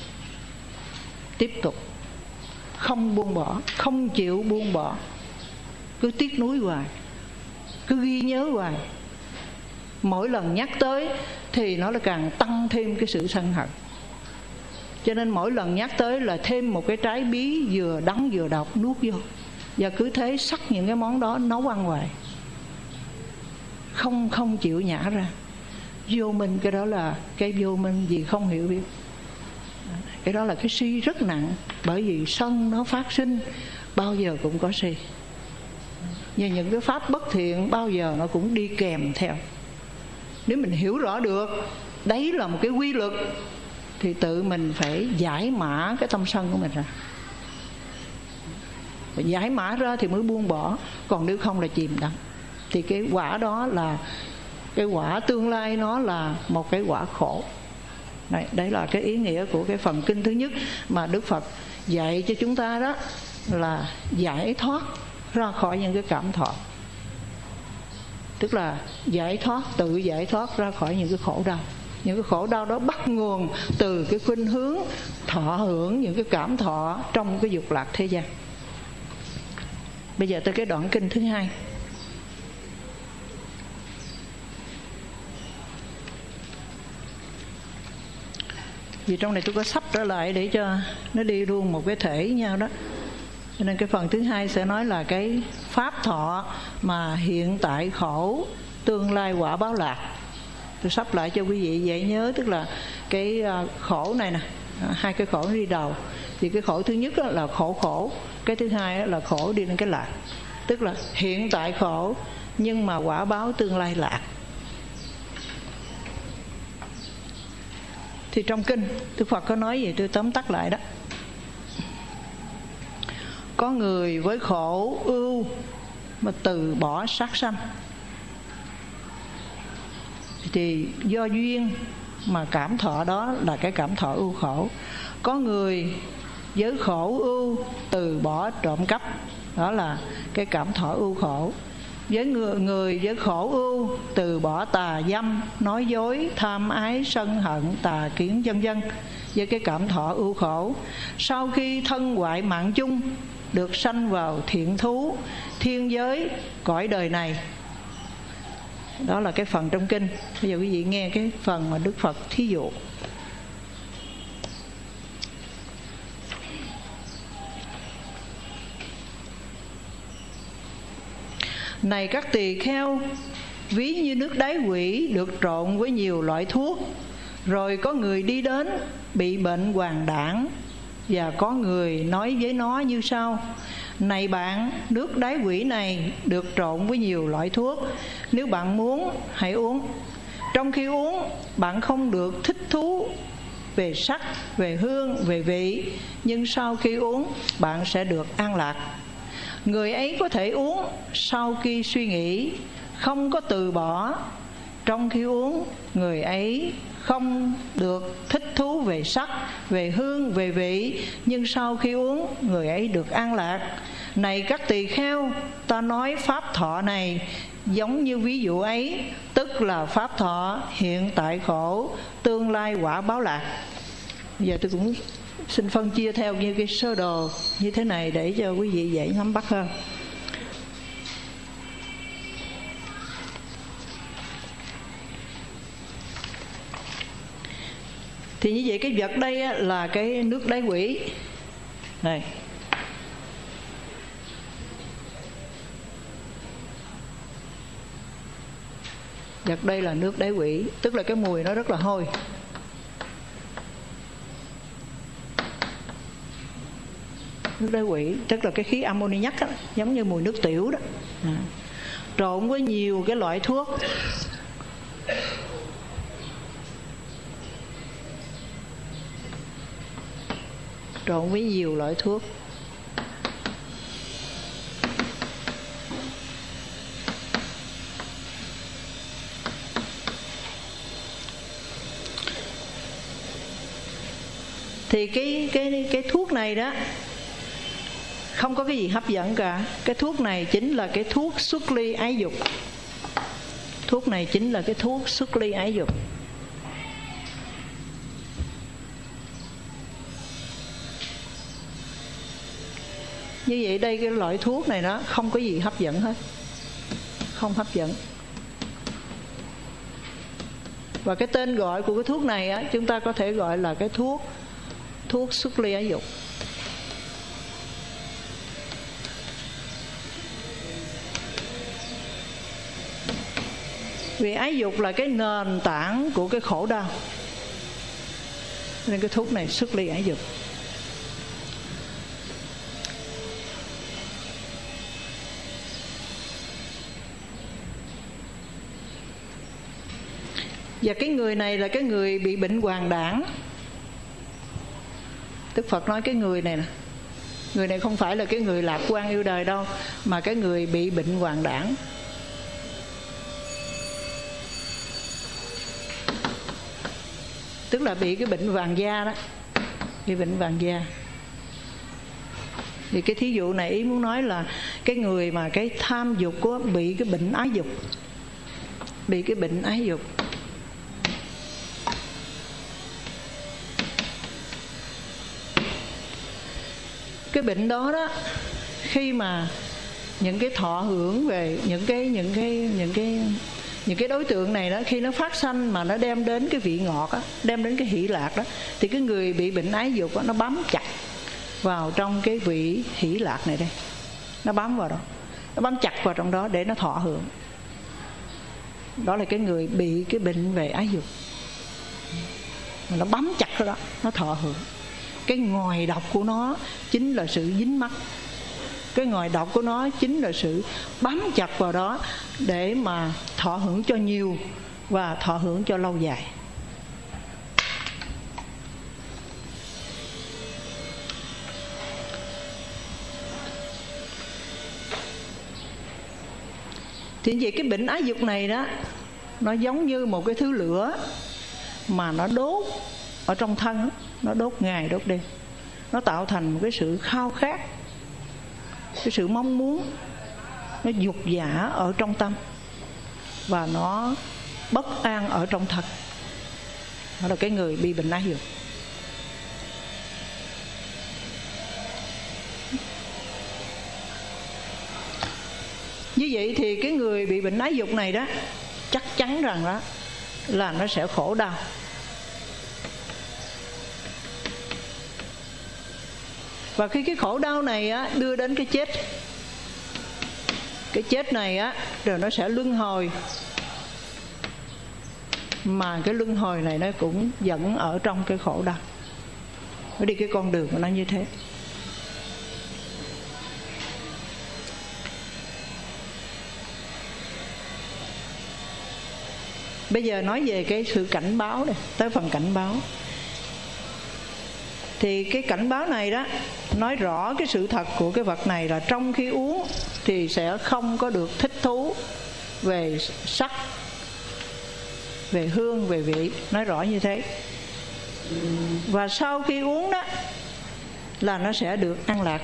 tục không buông bỏ, không chịu buông bỏ, cứ tiếc nuối hoài, cứ ghi nhớ hoài. Mỗi lần nhắc tới thì nó là càng tăng thêm cái sự sân hận. Cho nên mỗi lần nhắc tới là thêm một cái trái bí vừa đắng vừa độc nuốt vô, và cứ thế sắc những cái món đó nấu ăn hoài, không chịu nhả ra. Vô minh, cái đó là cái vô minh gì không hiểu biết. Cái đó là cái si rất nặng, bởi vì sân nó phát sinh bao giờ cũng có si, và những cái pháp bất thiện bao giờ nó cũng đi kèm theo. Nếu mình hiểu rõ được đấy là một cái quy luật, thì tự mình phải giải mã cái tâm sân của mình ra. Và giải mã ra thì mới buông bỏ, còn nếu không là chìm đắm. Thì cái quả đó là cái quả tương lai, nó là một cái quả khổ. Đấy là cái ý nghĩa của cái phần kinh thứ nhất mà Đức Phật dạy cho chúng ta, đó là giải thoát ra khỏi những cái cảm thọ. Tức là giải thoát, tự giải thoát ra khỏi những cái khổ đau. Những cái khổ đau đó bắt nguồn từ cái khuynh hướng thọ hưởng những cái cảm thọ trong cái dục lạc thế gian. Bây giờ tới cái đoạn kinh thứ hai. Vì trong này tôi có sắp trở lại để cho nó đi luôn một cái thể với nhau đó. Cho nên cái phần thứ hai sẽ nói là cái pháp thọ mà hiện tại khổ, tương lai quả báo lạc. Tôi sắp lại cho quý vị dễ nhớ. Tức là cái khổ này nè, hai cái khổ đi đầu. Thì cái khổ thứ nhất là khổ, cái thứ hai là khổ đi đến cái lạc. Tức là hiện tại khổ nhưng mà quả báo tương lai lạc. Thì trong kinh Đức Phật có nói gì, tôi tóm tắt lại đó. Có người với khổ ưu mà từ bỏ sát sanh, thì do duyên mà cảm thọ đó là cái cảm thọ ưu khổ. Có người với khổ ưu từ bỏ trộm cắp, đó là cái cảm thọ ưu khổ. Với người với khổ ưu từ bỏ tà dâm, nói dối, tham ái, sân hận, tà kiến vân vân, với cái cảm thọ ưu khổ. Sau khi thân hoại mạng chung, được sanh vào thiện thú, thiên giới, cõi đời này. Đó là cái phần trong kinh. Bây giờ quý vị nghe cái phần mà Đức Phật thí dụ. Này các tỳ kheo, ví như nước đáy quỷ được trộn với nhiều loại thuốc, rồi có người đi đến bị bệnh hoàng đảng, và có người nói với nó như sau: này bạn, nước đáy quỷ này được trộn với nhiều loại thuốc, nếu bạn muốn hãy uống. Trong khi uống, bạn không được thích thú về sắc, về hương, về vị, nhưng sau khi uống bạn sẽ được an lạc. Người ấy có thể uống sau khi suy nghĩ, không có từ bỏ. Trong khi uống, người ấy không được thích thú về sắc, về hương, về vị, nhưng sau khi uống, người ấy được an lạc. Này các tỳ kheo, ta nói pháp thọ này giống như ví dụ ấy, tức là pháp thọ hiện tại khổ, tương lai quả báo lạc. Bây giờ tôi cũng xin phân chia theo như cái sơ đồ như thế này để cho quý vị dễ nắm bắt hơn. Thì như vậy cái vật đây là cái nước đáy quỷ này. Vật đây là nước đáy quỷ, tức là cái mùi nó rất là hôi. Nước đáy quỷ tức là cái khí ammoniac đó, giống như mùi nước tiểu đó. Trộn với nhiều cái loại thuốc. Trộn với nhiều loại thuốc. Thì cái thuốc này đó không có cái gì hấp dẫn cả. Cái thuốc này chính là cái thuốc xuất ly ái dục. Thuốc này chính là cái thuốc xuất ly ái dục. Như vậy đây, cái loại thuốc này đó không có gì hấp dẫn hết, không hấp dẫn. Và cái tên gọi của cái thuốc này á, chúng ta có thể gọi là cái thuốc xuất ly ái dục. Vì ái dục là cái nền tảng của cái khổ đau, nên cái thuốc này xuất ly ái dục. Và cái người này là cái người bị bệnh hoàng đảng. Đức Phật nói cái người này nè, người này không phải là cái người lạc quan yêu đời đâu, mà cái người bị bệnh hoàng đảng. Tức là bị cái bệnh vàng da đó, bị bệnh vàng da. Thì cái thí dụ này ý muốn nói là cái người mà cái tham dục của bị cái bệnh ái dục, bị cái bệnh ái dục. Cái bệnh đó đó, khi mà những cái thọ hưởng về những cái đối tượng này đó, khi nó phát sanh mà nó đem đến cái vị ngọt á, đem đến cái hỷ lạc đó, thì cái người bị bệnh ái dục á, nó bám chặt vào trong cái vị hỷ lạc này đây, nó bám vào đó, nó bám chặt vào trong đó để nó thọ hưởng. Đó là cái người bị cái bệnh về ái dục, mà nó bám chặt vào đó, nó thọ hưởng. Cái ngòi độc của nó chính là sự dính mắc. Cái ngòi độc của nó chính là sự bám chặt vào đó để mà thọ hưởng cho nhiều và thọ hưởng cho lâu dài. Thì vậy cái bệnh ái dục này đó, nó giống như một cái thứ lửa mà nó đốt ở trong thân, nó đốt ngày đốt đêm. Nó tạo thành một cái sự khao khát, cái sự mong muốn, nó dục dã ở trong tâm, và nó bất an ở trong thân. Đó là cái người bị bệnh ái dục. Như vậy thì cái người bị bệnh ái dục này đó, chắc chắn rằng đó là nó sẽ khổ đau. Và khi cái khổ đau này á, đưa đến cái chết, cái chết này á, rồi nó sẽ luân hồi. Mà cái luân hồi này nó cũng dẫn ở trong cái khổ đau. Nó đi cái con đường của nó như thế. Bây giờ nói về cái sự cảnh báo này, tới phần cảnh báo. Thì cái cảnh báo này đó nói rõ cái sự thật của cái vật này là trong khi uống thì sẽ không có được thích thú về sắc, về hương, về vị. Nói rõ như thế. Và sau khi uống đó là nó sẽ được an lạc.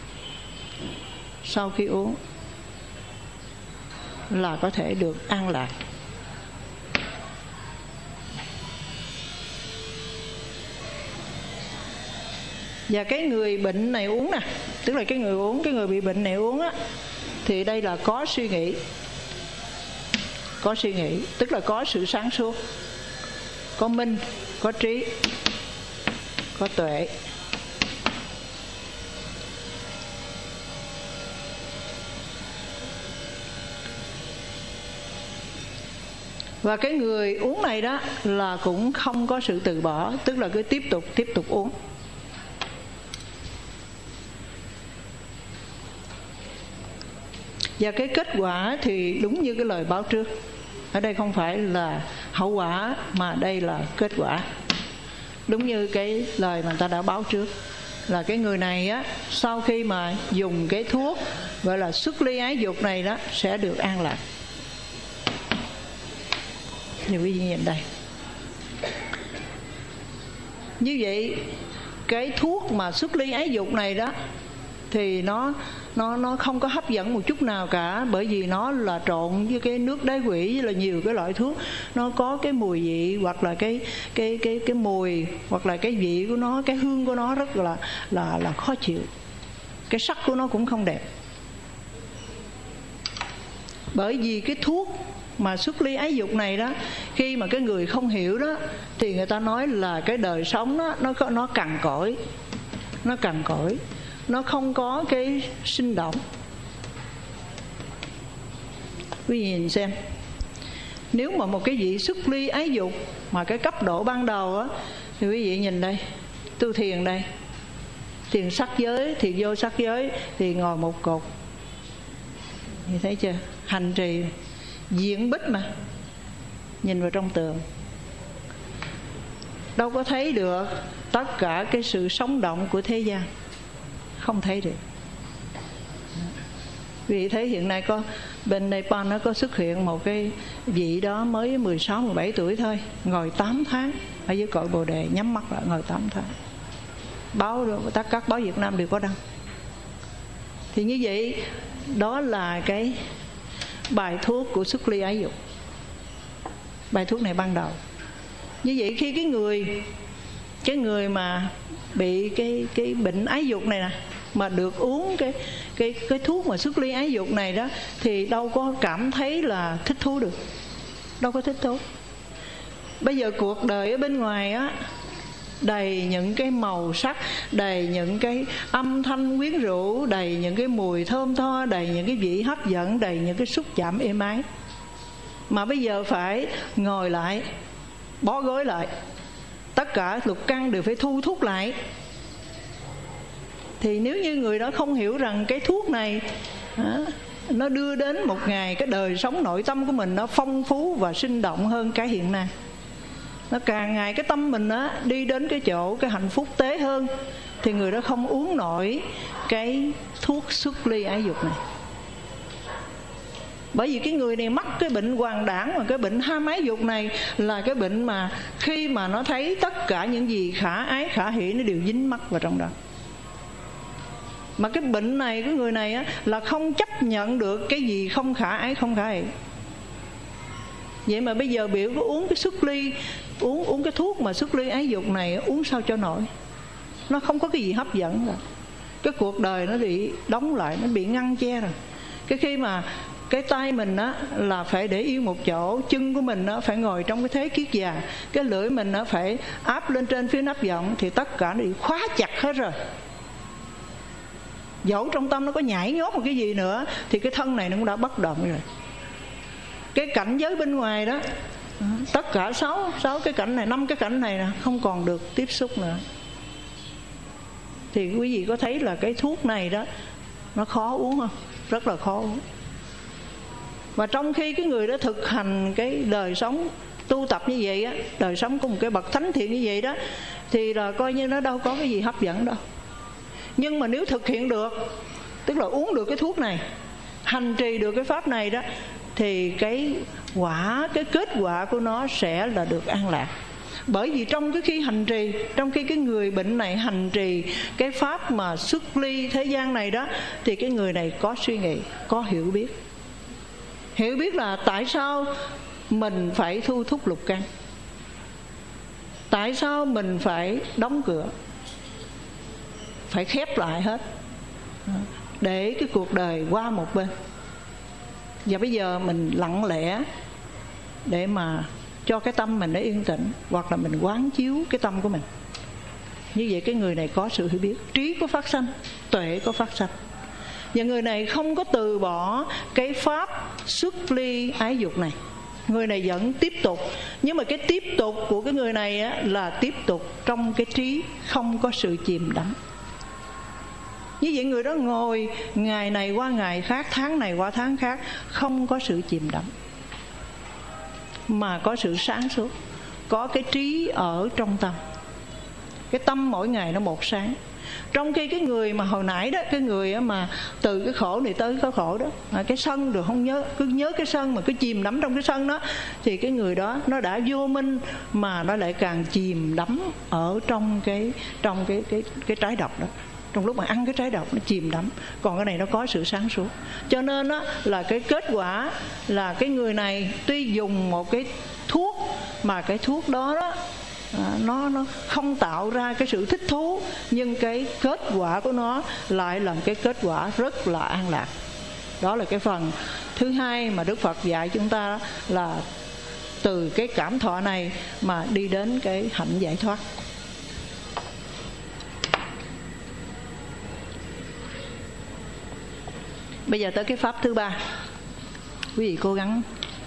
Sau khi uống là có thể được an lạc. Và cái người bệnh này uống nè, tức là cái người uống, cái người bị bệnh này uống á, thì đây là có suy nghĩ. Có suy nghĩ, tức là có sự sáng suốt, có minh, có trí, có tuệ. Và cái người uống này đó là cũng không có sự từ bỏ, tức là cứ tiếp tục uống. Và cái kết quả thì đúng như cái lời báo trước. Ở đây không phải là hậu quả, mà đây là kết quả. Đúng như cái lời mà ta đã báo trước, là cái người này á, sau khi mà dùng cái thuốc gọi là xuất ly ái dục này đó, sẽ được an lạc. Như quý vị nhìn đây. Như vậy cái thuốc mà xuất ly ái dục này đó thì nó không có hấp dẫn một chút nào cả, bởi vì nó là trộn với cái nước đáy quỷ với là nhiều cái loại thuốc, nó có cái mùi vị hoặc là cái mùi hoặc là cái vị của nó, cái hương của nó rất là khó chịu, cái sắc của nó cũng không đẹp. Bởi vì cái thuốc mà xuất ly ái dục này đó, khi mà cái người không hiểu đó thì người ta nói là cái đời sống đó, nó cằn cỗi, nó không có cái sinh động. Quý vị nhìn xem, nếu mà một cái vị xuất ly ái dục mà cái cấp độ ban đầu á, thì quý vị nhìn đây, tu thiền đây, thiền sắc giới, thiền vô sắc giới, thì ngồi một cột, như thấy chưa? Hành trì diện bích mà, nhìn vào trong tường, đâu có thấy được tất cả cái sự sống động của thế gian, không thấy được. Vì thế hiện nay có bên Nepal nó có xuất hiện một cái vị đó mới 16-17 tuổi thôi, ngồi 8 tháng ở dưới cội Bồ Đề, nhắm mắt lại ngồi 8 tháng. Các báo Việt Nam đều có đăng. Thì như vậy, đó là cái bài thuốc của xuất ly ái dục. Bài thuốc này ban đầu. Như vậy khi cái người mà bị cái bệnh ái dục này nè, mà được uống cái thuốc mà xuất ly ái dục này đó, thì đâu có cảm thấy là thích thú được, đâu có thích thú. Bây giờ cuộc đời ở bên ngoài á, đầy những cái màu sắc, đầy những cái âm thanh quyến rũ, đầy những cái mùi thơm tho, đầy những cái vị hấp dẫn, đầy những cái xúc chạm êm ái. Mà bây giờ phải ngồi lại, bó gối lại, tất cả lục căn đều phải thu thúc lại. Thì nếu như người đó không hiểu rằng cái thuốc này nó đưa đến một ngày cái đời sống nội tâm của mình nó phong phú và sinh động hơn cái hiện nay, nó càng ngày cái tâm mình đi đến cái chỗ cái hạnh phúc tế hơn, thì người đó không uống nổi cái thuốc xuất ly ái dục này. Bởi vì cái người này mắc cái bệnh hoàng đảng, mà cái bệnh ham ái dục này là cái bệnh mà khi mà nó thấy tất cả những gì khả ái khả hỷ nó đều dính mắc vào trong đó. Mà cái bệnh này của người này là không chấp nhận được cái gì không khả ái không khả hỷ. Vậy mà bây giờ biểu có uống cái xuất ly, uống cái thuốc mà xuất ly ái dục này, uống sao cho nổi. Nó không có cái gì hấp dẫn rồi. Cái cuộc đời nó bị đóng lại, nó bị ngăn che rồi. Cái khi mà cái tay mình là phải để yên một chỗ, chân của mình phải ngồi trong cái thế kiết già, cái lưỡi mình phải áp lên trên phía nắp vọng, thì tất cả nó bị khóa chặt hết rồi. Dẫu trong tâm nó có nhảy nhót một cái gì nữa thì cái thân này nó cũng đã bất động rồi. Cái cảnh giới bên ngoài đó, tất cả 6 cái cảnh này, 5 cái cảnh này không còn được tiếp xúc nữa. Thì quý vị có thấy là cái thuốc này đó nó khó uống không? Rất là khó uống. Và trong khi cái người đó thực hành cái đời sống tu tập như vậy đời sống của một cái bậc thánh thiện như vậy đó, thì là coi như nó đâu có cái gì hấp dẫn đâu. Nhưng mà nếu thực hiện được, tức là uống được cái thuốc này, hành trì được cái pháp này đó, thì cái kết quả của nó sẽ là được an lạc. Bởi vì trong cái khi hành trì, trong khi cái người bệnh này hành trì cái pháp mà xuất ly thế gian này đó, thì cái người này có suy nghĩ, có hiểu biết. Hiểu biết là tại sao mình phải thu thúc lục căn, tại sao mình phải đóng cửa, phải khép lại hết, để cái cuộc đời qua một bên. Và bây giờ mình lặng lẽ để mà cho cái tâm mình nó yên tĩnh, hoặc là mình quán chiếu cái tâm của mình. Như vậy cái người này có sự hiểu biết, trí có phát sanh, tuệ có phát sanh. Và người này không có từ bỏ cái pháp xuất ly ái dục này, người này vẫn tiếp tục. Nhưng mà cái tiếp tục của cái người này là tiếp tục trong cái trí, không có sự chìm đắm. Như vậy người đó ngồi ngày này qua ngày khác, tháng này qua tháng khác, không có sự chìm đắm, mà có sự sáng suốt, có cái trí ở trong tâm. Cái tâm mỗi ngày nó một sáng. Trong khi cái người mà hồi nãy đó, cái người mà từ cái khổ này tới có khổ đó, cái sân rồi không nhớ, cứ nhớ cái sân mà cứ chìm đắm trong cái sân đó, thì cái người đó nó đã vô minh, mà nó lại càng chìm đắm ở trong cái trái độc đó. Trong lúc mà ăn cái trái độc nó chìm đắm. Còn cái này nó có sự sáng suốt. Cho nên đó, là cái kết quả là cái người này tuy dùng một cái thuốc, mà cái thuốc đó nó không tạo ra cái sự thích thú, nhưng cái kết quả của nó lại là cái kết quả rất là an lạc. Đó là cái phần thứ hai mà Đức Phật dạy chúng ta, là từ cái cảm thọ này mà đi đến cái hạnh giải thoát. Bây giờ tới cái pháp thứ ba. Quý vị cố gắng.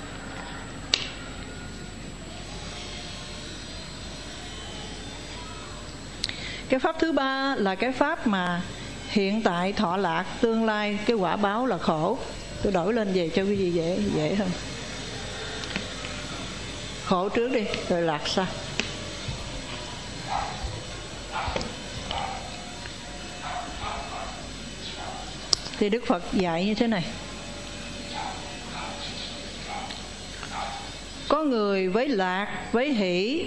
Cái pháp thứ ba là cái pháp mà hiện tại thọ lạc, tương lai cái quả báo là khổ. Tôi đổi lên về cho quý vị dễ hơn. Khổ trước đi, rồi lạc sau. Thì Đức Phật dạy như thế này: có người với lạc, với hỷ,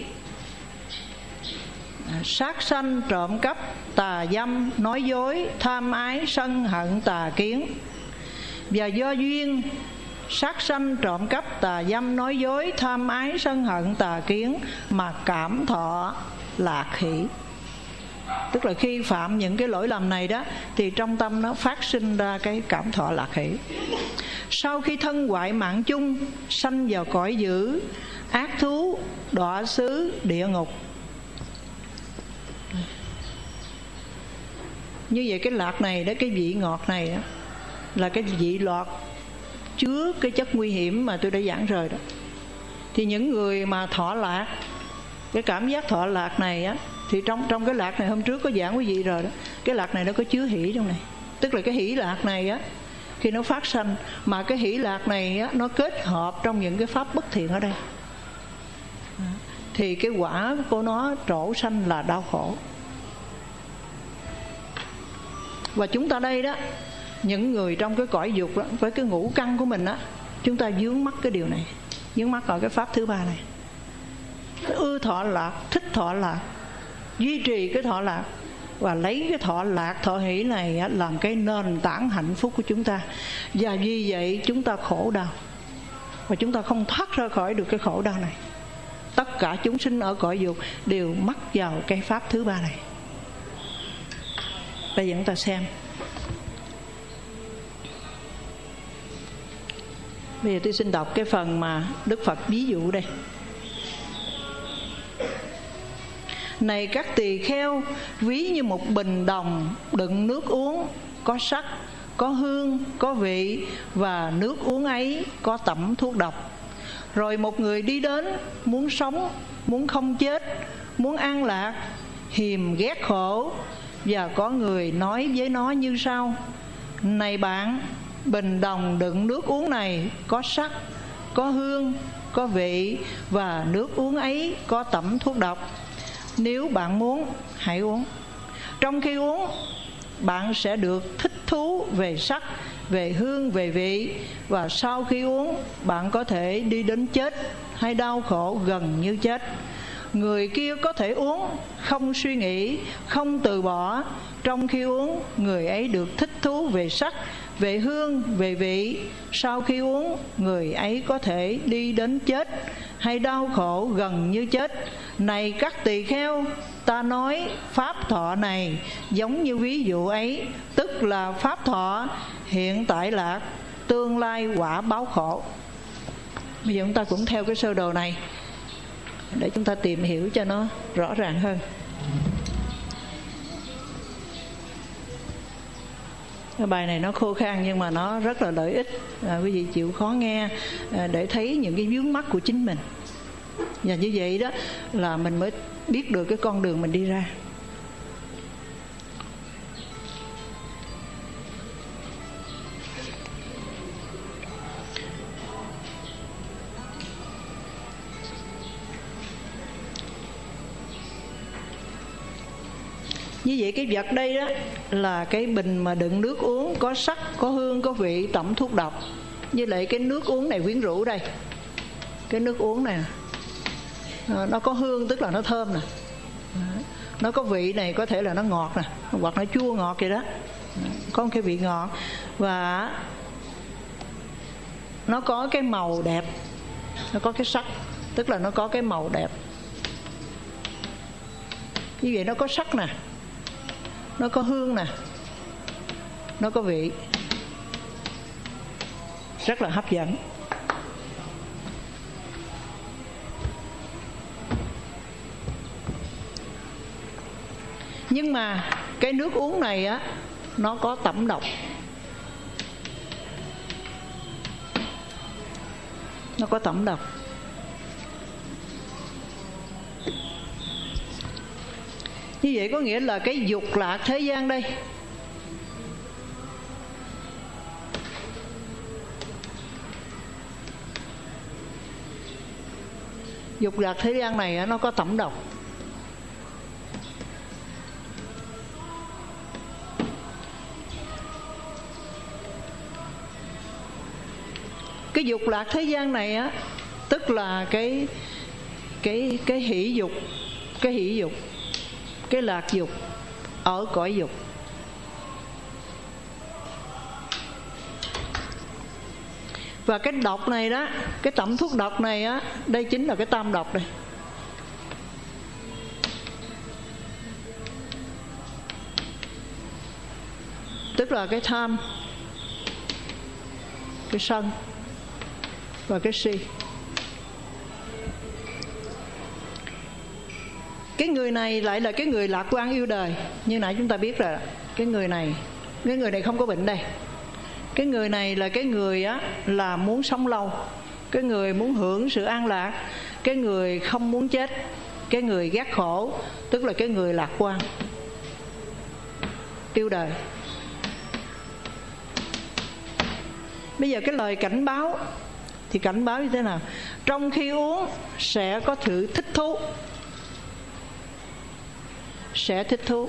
sát sanh, trộm cắp, tà dâm, nói dối, tham ái, sân hận, tà kiến. Và do duyên sát sanh, trộm cắp, tà dâm, nói dối, tham ái, sân hận, tà kiến mà cảm thọ lạc hỷ. Tức là khi phạm những cái lỗi lầm này đó, thì trong tâm nó phát sinh ra cái cảm thọ lạc hỷ. Sau khi thân hoại mạng chung, sanh vào cõi dữ, ác thú, đọa xứ, địa ngục. Như vậy cái lạc này đó, cái vị ngọt này đó, là cái vị lọt chứa cái chất nguy hiểm mà tôi đã giảng rồi đó. Thì những người mà thọ lạc, cái cảm giác thọ lạc này á, thì trong cái lạc này hôm trước có giảng quý vị rồi đó, cái lạc này nó có chứa hỷ trong này. Tức là cái hỷ lạc này á, khi nó phát sanh, mà cái hỷ lạc này á, nó kết hợp trong những cái pháp bất thiện ở đây, thì cái quả của nó trổ sanh là đau khổ. Và chúng ta đây đó, những người trong cái cõi dục đó, với cái ngũ căn của mình á, chúng ta vướng mắc cái điều này, vướng mắc ở cái pháp thứ ba này. Ưa thọ lạc, thích thọ lạc, duy trì cái thọ lạc, và lấy cái thọ lạc, thọ hỷ này làm cái nền tảng hạnh phúc của chúng ta. Và vì vậy chúng ta khổ đau, và chúng ta không thoát ra khỏi được cái khổ đau này. Tất cả chúng sinh ở cõi dục đều mắc vào cái pháp thứ ba này. Bây giờ chúng ta xem. Bây giờ tôi xin đọc cái phần mà Đức Phật ví dụ đây. Này các tỳ kheo, ví như một bình đồng đựng nước uống, có sắc, có hương, có vị, và nước uống ấy có tẩm thuốc độc. Rồi một người đi đến, muốn sống, muốn không chết, muốn an lạc, hiềm ghét khổ, và có người nói với nó như sau: này bạn, bình đồng đựng nước uống này có sắc, có hương, có vị, và nước uống ấy có tẩm thuốc độc. Nếu bạn muốn, hãy uống. Trong khi uống, bạn sẽ được thích thú về sắc, về hương, về vị. Và sau khi uống, bạn có thể đi đến chết hay đau khổ gần như chết. Người kia có thể uống, không suy nghĩ, không từ bỏ. Trong khi uống, người ấy được thích thú về sắc, về hương, về vị. Sau khi uống, người ấy có thể đi đến chết hay đau khổ gần như chết. Này các tỳ kheo, ta nói pháp thọ này giống như ví dụ ấy, tức là pháp thọ hiện tại lạc, tương lai quả báo khổ. Bây giờ chúng ta cũng theo cái sơ đồ này để chúng ta tìm hiểu cho nó rõ ràng hơn. Cái bài này nó khô khan nhưng mà nó rất là lợi ích. Quý vị chịu khó nghe để thấy những cái vướng mắc của chính mình. Và như vậy đó là mình mới biết được cái con đường mình đi ra. Như vậy cái vật đây đó là cái bình mà đựng nước uống, có sắc, có hương, có vị, tẩm thuốc độc. Như lại cái nước uống này quyến rũ đây, cái nước uống này nó có hương tức là nó thơm nè, nó có vị này có thể là nó ngọt nè, hoặc nó chua ngọt vậy đó, có cái vị ngọt, và nó có cái màu đẹp, nó có cái sắc, tức là nó có cái màu đẹp. Như vậy nó có sắc nè, nó có hương nè, nó có vị, rất là hấp dẫn. Nhưng mà cái nước uống này á, nó có tẩm độc. Nó có tẩm độc. Như vậy có nghĩa là cái dục lạc thế gian đây, dục lạc thế gian này nó có tẩm độc. Cái dục lạc thế gian này á, tức là cái hỷ dục, cái hỷ dục, cái lạc dục ở cõi dục. Và cái độc này đó, cái tẩm thuốc độc này á, đây chính là cái tam độc đây. Tức là cái tham, cái sân và cái si. Cái người này lại là cái người lạc quan yêu đời. Như nãy chúng ta biết rồi, cái người này không có bệnh đây. Cái người này là cái người á, là muốn sống lâu, cái người muốn hưởng sự an lạc, cái người không muốn chết, cái người ghét khổ, tức là cái người lạc quan yêu đời. Bây giờ cái lời cảnh báo thì cảnh báo như thế nào? Trong khi uống sẽ có sự thích thú, sẽ thích thú.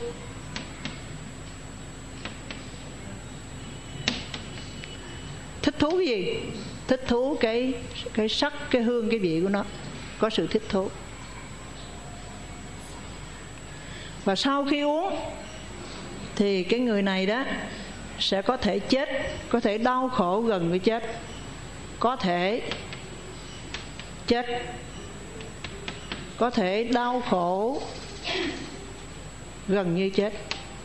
Thích thú cái gì? Thích thú cái sắc, cái hương, cái vị của nó, có sự thích thú. Và sau khi uống thì cái người này đó sẽ có thể chết, có thể đau khổ gần với chết, có thể chết, có thể đau khổ gần như chết.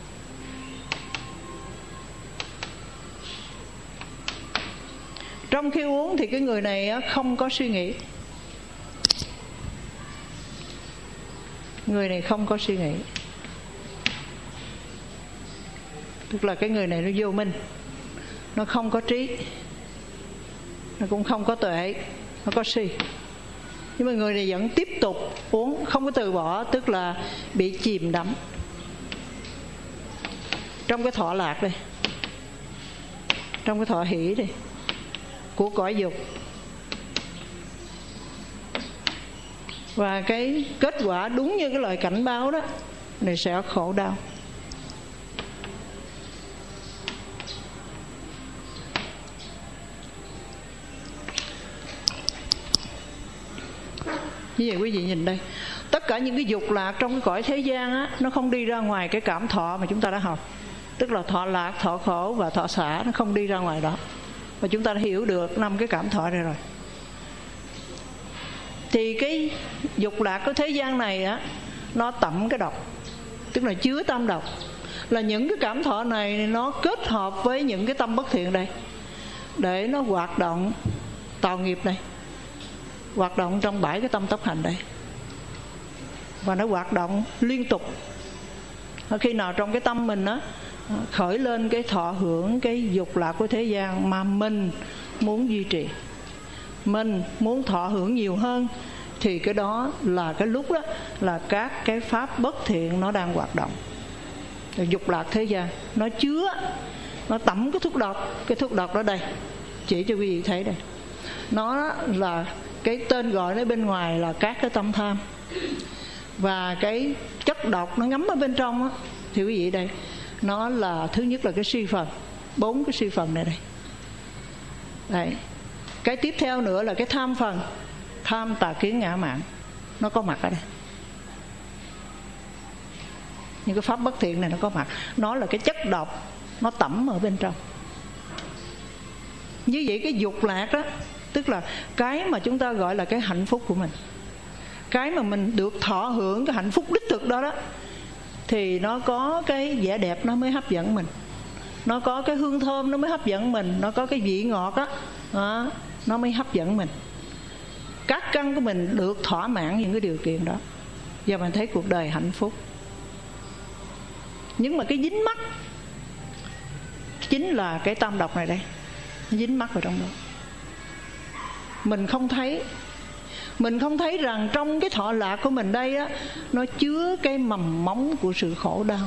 Trong khi uống thì cái người này không có suy nghĩ. Người này không có suy nghĩ, tức là cái người này nó vô minh, nó không có trí, nó cũng không có tuệ, nó có si. Nhưng mà người này vẫn tiếp tục uống, không có từ bỏ, tức là bị chìm đắm trong cái thọ lạc đây, trong cái thọ hỷ đây của cõi dục. Và cái kết quả đúng như cái lời cảnh báo đó, này sẽ khổ đau. Như vậy quý vị nhìn đây, tất cả những cái dục lạc trong cái cõi thế gian á, nó không đi ra ngoài cái cảm thọ mà chúng ta đã học. Tức là thọ lạc, thọ khổ và thọ xả, nó không đi ra ngoài đó. Và chúng ta đã hiểu được 5 cái cảm thọ này rồi. Thì cái dục lạc của thế gian này á, nó tẩm cái độc, tức là chứa tam độc. Là những cái cảm thọ này nó kết hợp với những cái tâm bất thiện đây, để nó hoạt động tạo nghiệp đây, hoạt động trong 7 cái tâm tốc hành đây. Và nó hoạt động liên tục. Khi nào trong cái tâm mình á khởi lên cái thọ hưởng cái dục lạc của thế gian mà mình muốn duy trì, mình muốn thọ hưởng nhiều hơn, thì cái đó là cái lúc đó là các cái pháp bất thiện nó đang hoạt động. Dục lạc thế gian nó chứa, nó tẩm cái thuốc độc. Cái thuốc độc đó đây, chỉ cho quý vị thấy đây, nó là cái tên gọi nó bên ngoài là các cái tâm tham. Và cái chất độc nó ngấm ở bên trong á, thì quý vị đây, nó là thứ nhất là cái suy phần, 4 cái suy phần này đây. Đấy. Cái tiếp theo nữa là cái tham phần, tham tà kiến ngã mạn, nó có mặt ở đây. Những cái pháp bất thiện này nó có mặt, nó là cái chất độc, nó tẩm ở bên trong. Như vậy cái dục lạc đó, tức là cái mà chúng ta gọi là cái hạnh phúc của mình, cái mà mình được thọ hưởng cái hạnh phúc đích thực đó đó, thì nó có cái vẻ đẹp nó mới hấp dẫn mình, nó có cái hương thơm nó mới hấp dẫn mình, nó có cái vị ngọt đó, nó mới hấp dẫn mình. Các căn của mình được thỏa mãn những cái điều kiện đó, và mình thấy cuộc đời hạnh phúc. Nhưng mà cái dính mắc chính là cái tam độc này đây, nó dính mắc vào trong đó. Mình không thấy rằng trong cái thọ lạc của mình đây á, nó chứa cái mầm móng của sự khổ đau.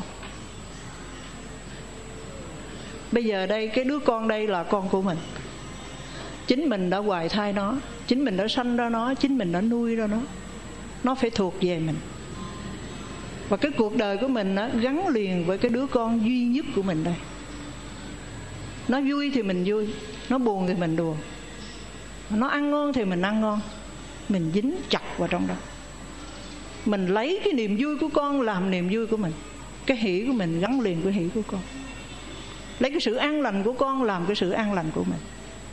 Bây giờ đây cái đứa con đây là con của mình, chính mình đã hoài thai nó, chính mình đã sanh ra nó, chính mình đã nuôi ra nó phải thuộc về mình. Và cái cuộc đời của mình á, gắn liền với cái đứa con duy nhất của mình đây. Nó vui thì mình vui, nó buồn thì mình buồn, nó ăn ngon thì mình ăn ngon. Mình dính chặt vào trong đó, mình lấy cái niềm vui của con làm niềm vui của mình, cái hỷ của mình gắn liền với hỷ của con, lấy cái sự an lành của con làm cái sự an lành của mình.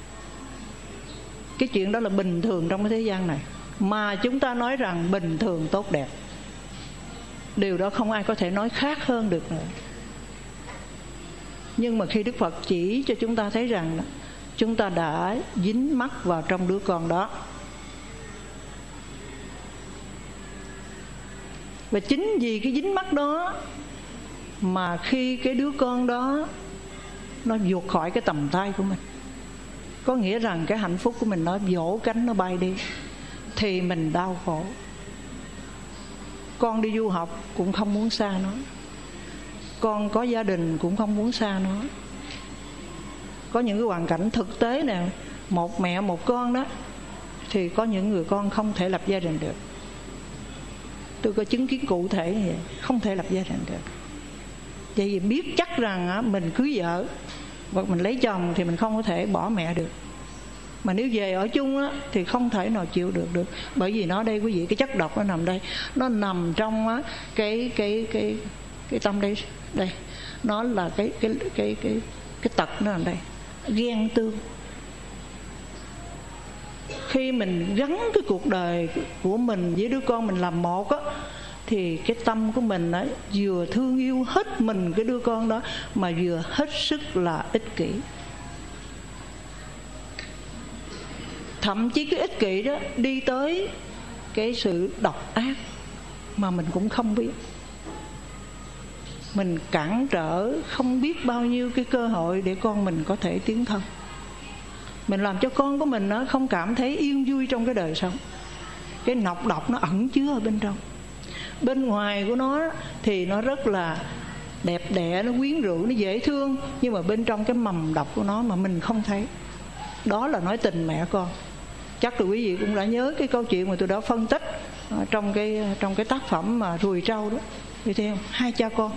Cái chuyện đó là bình thường trong cái thế gian này, mà chúng ta nói rằng bình thường tốt đẹp. Điều đó không ai có thể nói khác hơn được nữa. Nhưng mà khi Đức Phật chỉ cho chúng ta thấy rằng chúng ta đã dính mắc vào trong đứa con đó, và chính vì cái dính mắc đó mà khi cái đứa con đó nó vụt khỏi cái tầm tay của mình, có nghĩa rằng cái hạnh phúc của mình nó vỗ cánh nó bay đi, thì mình đau khổ. Con đi du học cũng không muốn xa nó, con có gia đình cũng không muốn xa nó. Có những cái hoàn cảnh thực tế nè, một mẹ một con đó, thì có những người con không thể lập gia đình được. Tôi có chứng kiến cụ thể như vậy, không thể lập gia đình được. Vậy vì biết chắc rằng mình cưới vợ hoặc mình lấy chồng thì mình không có thể bỏ mẹ được, mà nếu về ở chung thì không thể nào chịu được. Bởi vì nó đây quý vị, cái chất độc nó nằm đây, nó nằm trong cái tâm đây, nó là cái tật nó nằm đây, ghen tương. Khi mình gắn cái cuộc đời của mình với đứa con mình làm một á, thì cái tâm của mình vừa thương yêu hết mình cái đứa con đó, mà vừa hết sức là ích kỷ. Thậm chí cái ích kỷ đó đi tới cái sự độc ác mà mình cũng không biết. Mình cản trở không biết bao nhiêu cái cơ hội để con mình có thể tiến thân. Mình làm cho con của mình nó không cảm thấy yên vui trong cái đời sống. Cái nọc độc nó ẩn chứa ở bên trong. Bên ngoài của nó thì nó rất là đẹp đẽ, nó quyến rũ, nó dễ thương, nhưng mà bên trong cái mầm độc của nó mà mình không thấy. Đó là nói tình mẹ con. Chắc là quý vị cũng đã nhớ cái câu chuyện mà tôi đã phân tích trong cái tác phẩm mà Ruồi Trâu đó. Như thế không? Hai cha con,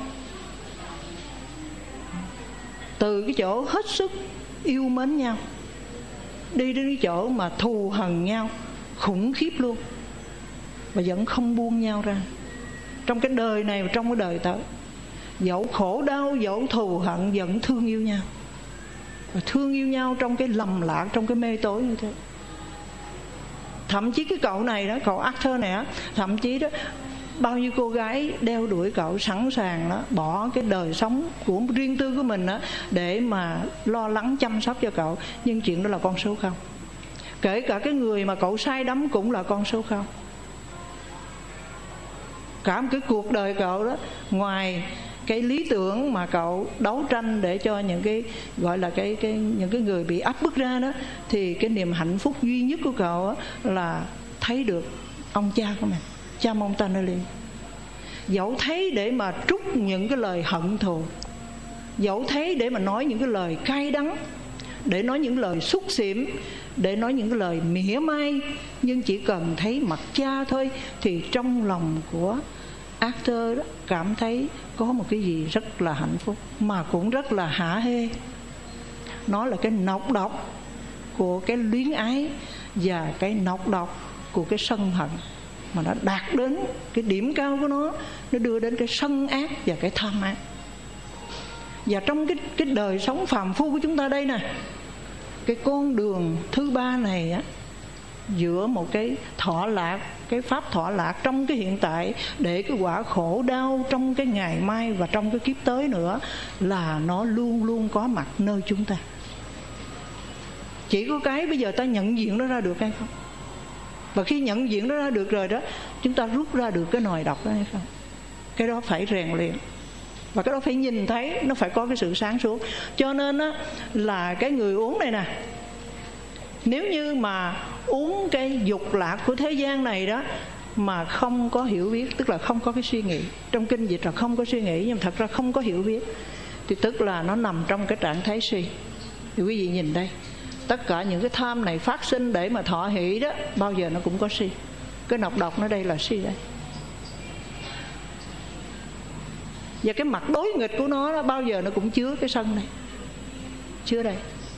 từ cái chỗ hết sức yêu mến nhau đi đến cái chỗ mà thù hằn nhau khủng khiếp luôn, và vẫn không buông nhau ra. Trong cái đời này và trong cái đời tới, dẫu khổ đau, dẫu thù hận, vẫn thương yêu nhau, và thương yêu nhau trong cái lầm lạc, trong cái mê tối như thế. Thậm chí cái cậu này đó, cậu Arthur này á, thậm chí đó bao nhiêu cô gái đeo đuổi cậu, sẵn sàng đó bỏ cái đời sống của riêng tư của mình đó để mà lo lắng chăm sóc cho cậu. Nhưng chuyện đó là con số không. Kể cả cái người mà cậu say đắm cũng là con số không. Cả một cái cuộc đời cậu đó, ngoài cái lý tưởng mà cậu đấu tranh để cho những cái gọi là những cái người bị áp bức ra đó, thì cái niềm hạnh phúc duy nhất của cậu đó là thấy được ông cha của mình, cha Montanelli. Dẫu thấy để mà trút những cái lời hận thù, dẫu thấy để mà nói những cái lời cay đắng, để nói những lời xúc xỉm, để nói những cái lời mỉa mai, nhưng chỉ cần thấy mặt cha thôi thì trong lòng của actor đó cảm thấy có một cái gì rất là hạnh phúc mà cũng rất là hả hê. Nó là cái nọc độc của cái luyến ái và cái nọc độc của cái sân hận, mà nó đạt đến cái điểm cao của nó đưa đến cái sân ác và cái tham ác. Và trong cái đời sống phàm phu của chúng ta đây nè, cái con đường thứ ba này á, giữa một cái thọ lạc, cái pháp thọ lạc trong cái hiện tại, để cái quả khổ đau trong cái ngày mai và trong cái kiếp tới nữa, là nó luôn luôn có mặt nơi chúng ta. Chỉ có cái bây giờ ta nhận diện nó ra được hay không? Và khi nhận diện nó ra được rồi đó, chúng ta rút ra được cái nòi độc đó hay không? Cái đó phải rèn luyện, và cái đó phải nhìn thấy, nó phải có cái sự sáng suốt. Cho nên á, là cái người uống này nè, nếu như mà uống cái dục lạc của thế gian này đó mà không có hiểu biết, tức là không có cái suy nghĩ, trong kinh dịch là không có suy nghĩ, nhưng thật ra không có hiểu biết, thì tức là nó nằm trong cái trạng thái si. Thì quý vị nhìn đây, tất cả những cái tham này phát sinh để mà thọ hỷ đó, bao giờ nó cũng có si. Cái nọc độc nó đây là si đây. Và cái mặt đối nghịch của nó đó, bao giờ nó cũng chứa cái sân này, chứa đây,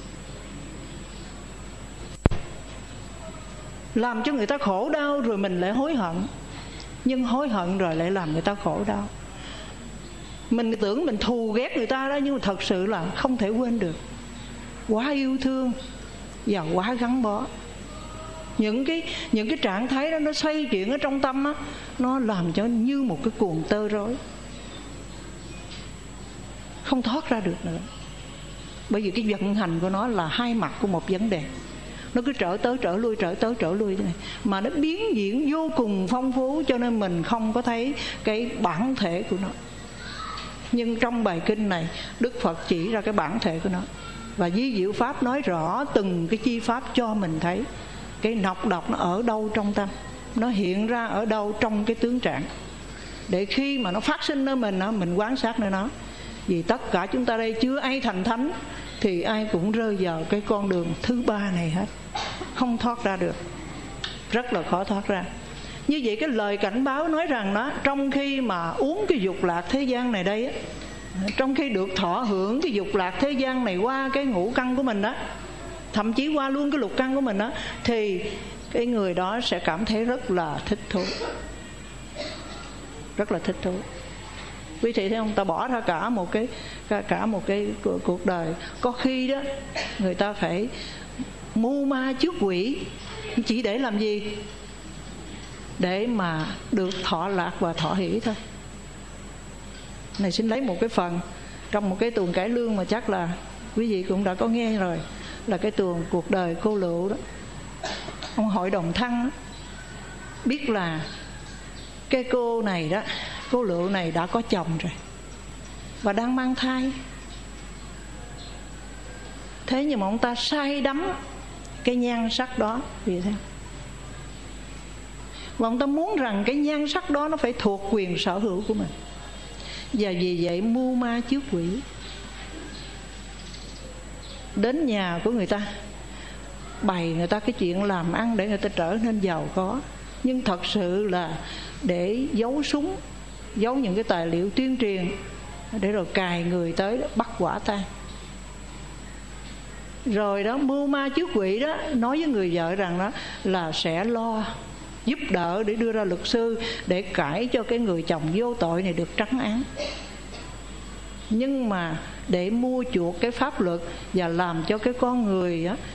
làm cho người ta khổ đau, rồi mình lại hối hận. Nhưng hối hận rồi lại làm người ta khổ đau. Mình tưởng mình thù ghét người ta đó, nhưng mà thật sự là không thể quên được. Quá yêu thương và quá gắn bó. Những cái trạng thái đó nó xoay chuyển ở trong tâm á, nó làm cho như một cái cuồng tơ rối, không thoát ra được nữa. Bởi vì cái vận hành của nó là hai mặt của một vấn đề. Nó cứ trở tới trở lui, trở tới trở lui này, mà nó biến diễn vô cùng phong phú, cho nên mình không có thấy cái bản thể của nó. Nhưng trong bài kinh này, Đức Phật chỉ ra cái bản thể của nó, và Di Diệu Pháp nói rõ từng cái chi pháp cho mình thấy cái nọc độc nó ở đâu trong tâm, nó hiện ra ở đâu trong cái tướng trạng, để khi mà nó phát sinh nơi mình quan sát nơi nó. Vì tất cả chúng ta đây chưa ai thành thánh, thì ai cũng rơi vào cái con đường thứ ba này hết, không thoát ra được, rất là khó thoát ra. Như vậy cái lời cảnh báo nói rằng đó, trong khi mà uống cái dục lạc thế gian này đây á, trong khi được thọ hưởng cái dục lạc thế gian này qua cái ngũ căn của mình đó, thậm chí qua luôn cái lục căn của mình đó, thì cái người đó sẽ cảm thấy rất là thích thú, rất là thích thú. Quý vị thấy không? Ta bỏ ra cả một cái cuộc đời, có khi đó người ta phải mưu ma trước quỷ, chỉ để làm gì? Để mà được thọ lạc và thọ hỷ thôi. Này xin lấy một cái phần trong một cái tuồng cải lương mà chắc là quý vị cũng đã có nghe rồi, là cái tuồng cuộc đời cô Lựu đó. Ông Hội Đồng Thăng đó, biết là cái cô này đó, cô Lựu này đã có chồng rồi và đang mang thai. Thế nhưng mà ông ta say đắm cái nhan sắc đó, vì thế, và ông ta muốn rằng cái nhan sắc đó nó phải thuộc quyền sở hữu của mình. Và vì vậy mưu ma trước quỷ, đến nhà của người ta bày người ta cái chuyện làm ăn để người ta trở nên giàu có, nhưng thật sự là để giấu súng, giấu những cái tài liệu tuyên truyền, để rồi cài người tới bắt quả tang. Rồi đó mưu ma trước quỷ đó, nói với người vợ rằng đó là sẽ lo giúp đỡ để đưa ra luật sư để cãi cho cái người chồng vô tội này được trắng án. Nhưng mà để mua chuộc cái pháp luật và làm cho cái con người á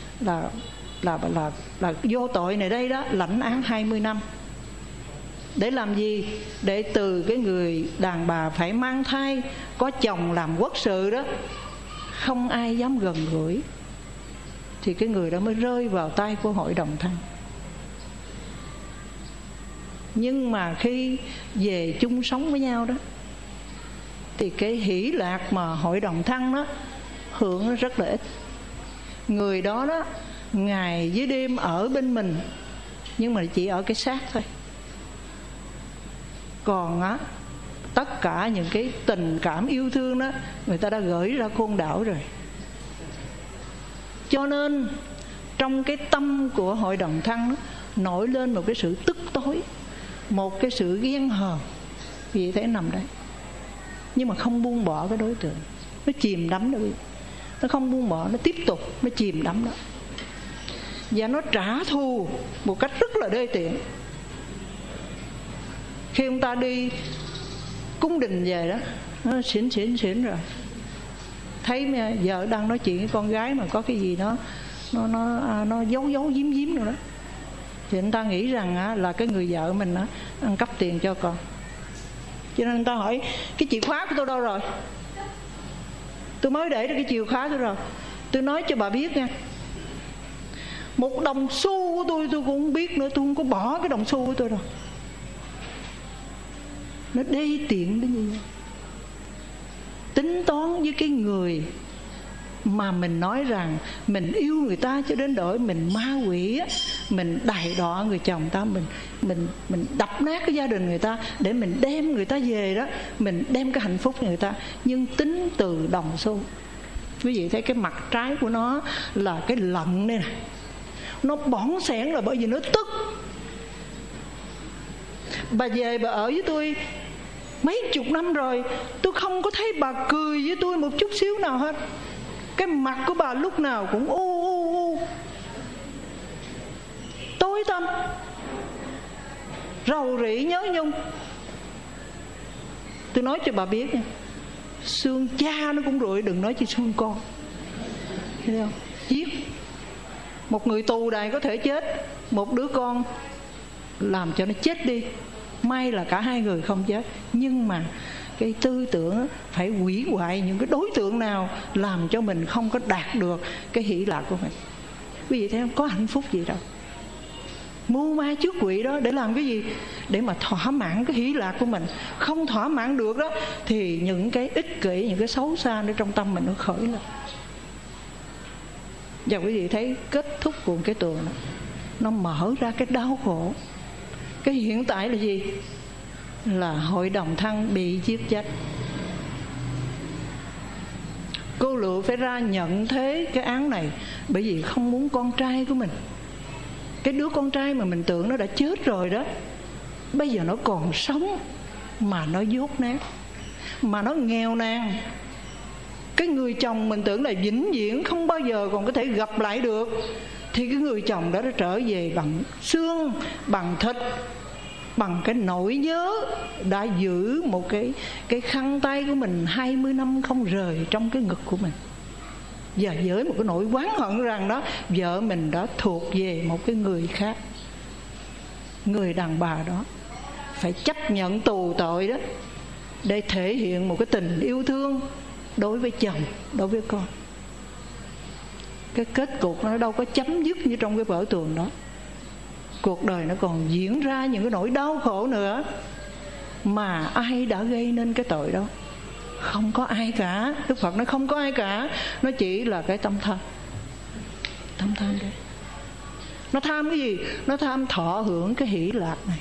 là vô tội này đây đó lãnh án 20 năm. Để làm gì? Để từ cái người đàn bà phải mang thai, có chồng làm quốc sự đó, không ai dám gần gũi, thì cái người đó mới rơi vào tay của Hội Đồng Thăng. Nhưng mà khi về chung sống với nhau đó, thì cái hỷ lạc mà Hội Đồng Thăng đó hưởng nó rất là ít. Người đó đó ngày với đêm ở bên mình, nhưng mà chỉ ở cái xác thôi. Còn á, tất cả những cái tình cảm yêu thương đó người ta đã gửi ra Côn Đảo rồi. Cho nên trong cái tâm của Hội Đồng Thăng đó, nổi lên một cái sự tức tối, một cái sự ghen hờn, vì thế nằm đấy, nhưng mà không buông bỏ cái đối tượng, nó chìm đắm đó, nó không buông bỏ, nó tiếp tục, nó chìm đắm đó, và nó trả thù một cách rất là đê tiện. Khi ông ta đi cung đình về đó, nó xỉn rồi, thấy vợ đang nói chuyện với con gái mà có cái gì nó giấu giếm rồi đó, thì anh ta nghĩ rằng là cái người vợ mình ăn cắp tiền cho con. Cho nên anh ta hỏi: cái chìa khóa của tôi đâu rồi? Tôi mới để được cái chìa khóa tôi rồi. Tôi nói cho bà biết nha, một đồng xu của tôi cũng không biết nữa, tôi không có bỏ cái đồng xu của tôi đâu. Nó đê tiện đến như vậy. Tính toán với cái người mà mình nói rằng mình yêu người ta cho đến đổi mình ma quỷ á, mình đày đọa người chồng ta, mình đập nát cái gia đình người ta để mình đem người ta về đó, mình đem cái hạnh phúc cho người ta. Nhưng tính từ đồng xu, quý vị thấy cái mặt trái của nó là cái lận đây nè, nó bỏng sẻn là bởi vì nó tức. Bà về bà ở với tôi mấy chục năm rồi, tôi không có thấy bà cười với tôi một chút xíu nào hết. Cái mặt của bà lúc nào cũng u tối tăm, rầu rĩ nhớ nhung. Tôi nói cho bà biết nha, xương cha nó cũng rụi, đừng nói chi xương con. Thấy không? Giết một người tù này có thể chết, một đứa con làm cho nó chết đi. May là cả hai người không chết, nhưng mà cái tư tưởng phải hủy hoại những cái đối tượng nào làm cho mình không có đạt được cái hỷ lạc của mình. Quý vị thấy không? Có hạnh phúc gì đâu. Mưu ma trước quỷ đó để làm cái gì? Để mà thỏa mãn cái hỷ lạc của mình. Không thỏa mãn được đó thì những cái ích kỷ, những cái xấu xa ở trong tâm mình nó khởi lên. Và quý vị thấy kết thúc của cái tường đó, nó mở ra cái đau khổ. Cái hiện tại là gì? Là Hội đồng Thăng bị giết chết. Cô Lựu phải ra nhận thế cái án này bởi vì không muốn con trai của mình, cái đứa con trai mà mình tưởng nó đã chết rồi đó, bây giờ nó còn sống mà nó dốt nát, mà nó nghèo nàn. Cái người chồng mình tưởng là vĩnh viễn không bao giờ còn có thể gặp lại được, thì cái người chồng đó đã trở về bằng xương, bằng thịt, bằng cái nỗi nhớ, đã giữ một cái khăn tay của mình 20 năm không rời trong cái ngực của mình. Và với một cái nỗi oán hận rằng đó vợ mình đã thuộc về một cái người khác. Người đàn bà đó phải chấp nhận tù tội đó để thể hiện một cái tình yêu thương đối với chồng, đối với con. Cái kết cục nó đâu có chấm dứt như trong cái vở tuồng đó. Cuộc đời nó còn diễn ra những cái nỗi đau khổ nữa. Mà ai đã gây nên cái tội đó? Không có ai cả. Đức Phật nói không có ai cả. Nó chỉ là cái tâm tham. Tâm tham đấy. Nó tham cái gì? Nó tham thọ hưởng cái hỷ lạc này,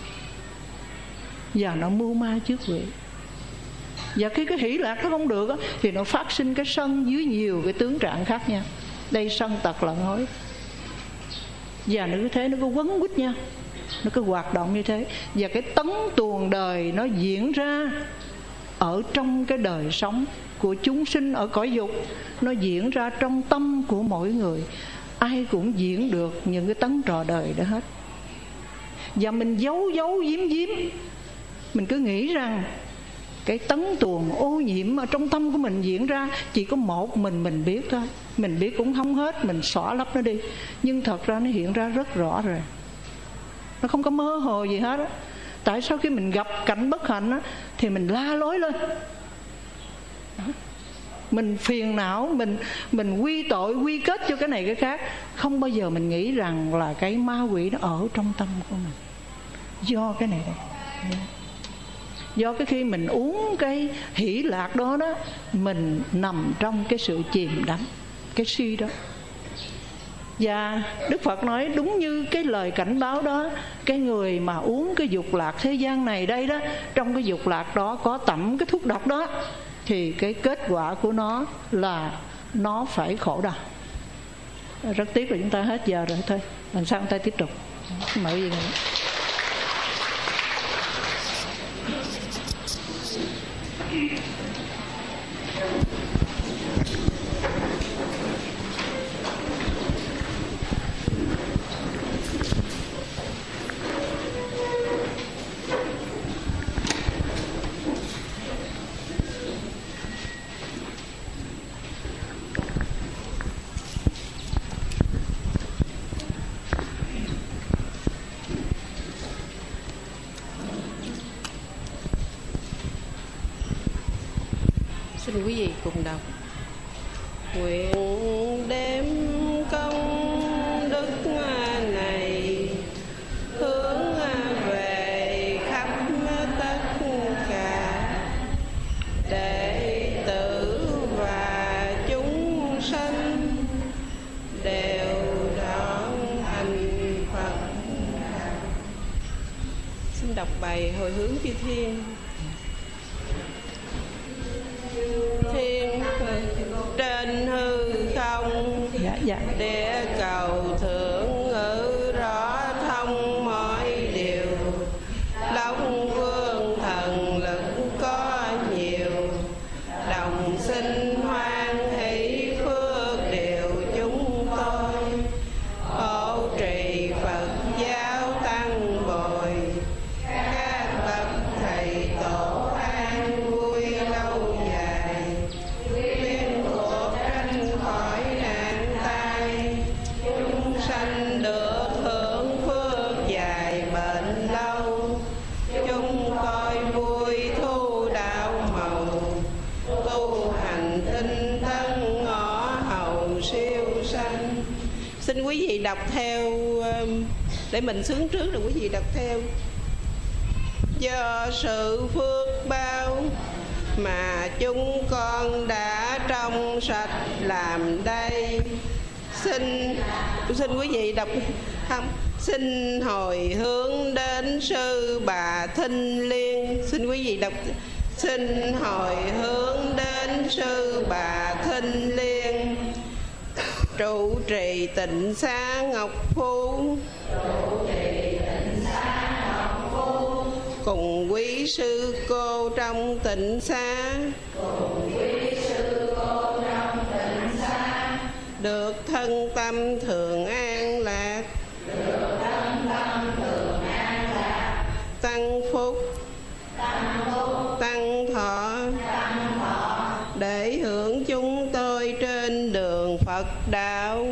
và nó mưu ma trước quỷ. Và khi cái hỷ lạc nó không được á, thì nó phát sinh cái sân dưới nhiều cái tướng trạng khác nhau. Đây sân tật lận hối. Và nó cứ thế, nó cứ quấn quýt nhau, nó cứ hoạt động như thế. Và cái tấn tuồng đời nó diễn ra ở trong cái đời sống của chúng sinh ở cõi dục. Nó diễn ra trong tâm của mỗi người. Ai cũng diễn được những cái tấn trò đời đó hết. Và mình giấu giếm, mình cứ nghĩ rằng cái tấn tuồng ô nhiễm ở trong tâm của mình diễn ra chỉ có một mình biết thôi. Mình biết cũng không hết, mình xóa lấp nó đi. Nhưng thật ra nó hiện ra rất rõ rồi, nó không có mơ hồ gì hết á. Tại sao khi mình gặp cảnh bất hạnh á, thì mình la lối lên, mình phiền não, mình quy tội, quy kết cho cái này cái khác. Không bao giờ mình nghĩ rằng là cái ma quỷ nó ở trong tâm của mình. Do cái này đây, do cái khi mình uống cái hỷ lạc đó đó, mình nằm trong cái sự chìm đắm, cái suy đó. Và Đức Phật nói đúng như cái lời cảnh báo đó, cái người mà uống cái dục lạc thế gian này đây đó, trong cái dục lạc đó có tẩm cái thuốc độc đó, thì cái kết quả của nó là nó phải khổ đau. Rất tiếc là chúng ta hết giờ rồi, thôi lần sau chúng ta tiếp tục. Mời gì nữa. Xin quý vị cùng đọc. Nguyện đem công đức này hướng về khắp tất cả đệ tử và chúng sanh đều đón thành Phật. Xin đọc bài hồi hướng chư thiên. Thiên trên hư không, địa cầu thượng ngữ rõ thông mọi điều. Long vương thần lực có nhiều, đồng sinh hoan hỷ phước đều chúng tôi. Hộ trì Phật giáo tăng bồi, các bậc thầy tổ an vui lâu dài. Quyên thuộc tránh khỏi nạn tai, chúng sanh được hưởng phước dài bền lâu. Chúng coi vui thu đạo màu, tu hành tinh tấn ngõ hầu siêu sanh. Xin quý vị đọc theo, để mình sướng trước rồi quý vị đọc theo. Do sự phước báo mà chúng con đã trong sạch làm đây. Xin quý vị đọc không? Xin hồi hướng đến sư bà Thinh Liên. Xin quý vị đọc. Xin hồi hướng đến sư bà Thinh Liên, trụ trì tịnh xá Ngọc Phú, cùng quý sư cô trong tịnh xá, được thân tâm thường an lạc, tăng phúc, tăng thọ, để hưởng chúng tôi trên đường Phật đạo.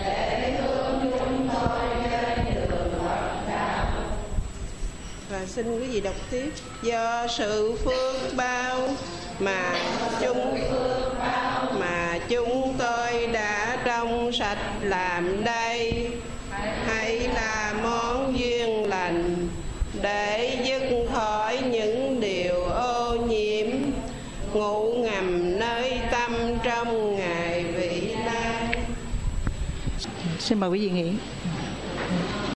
Và xin quý vị đọc tiếp. Do sự phước báo mà chúng tôi đã trong sạch làm đây, hãy là món duyên lành để dứt khỏi những điều ô nhiễm ngủ ngầm nơi tâm trong ngày vị lai. Xin mời quý vị nghỉ.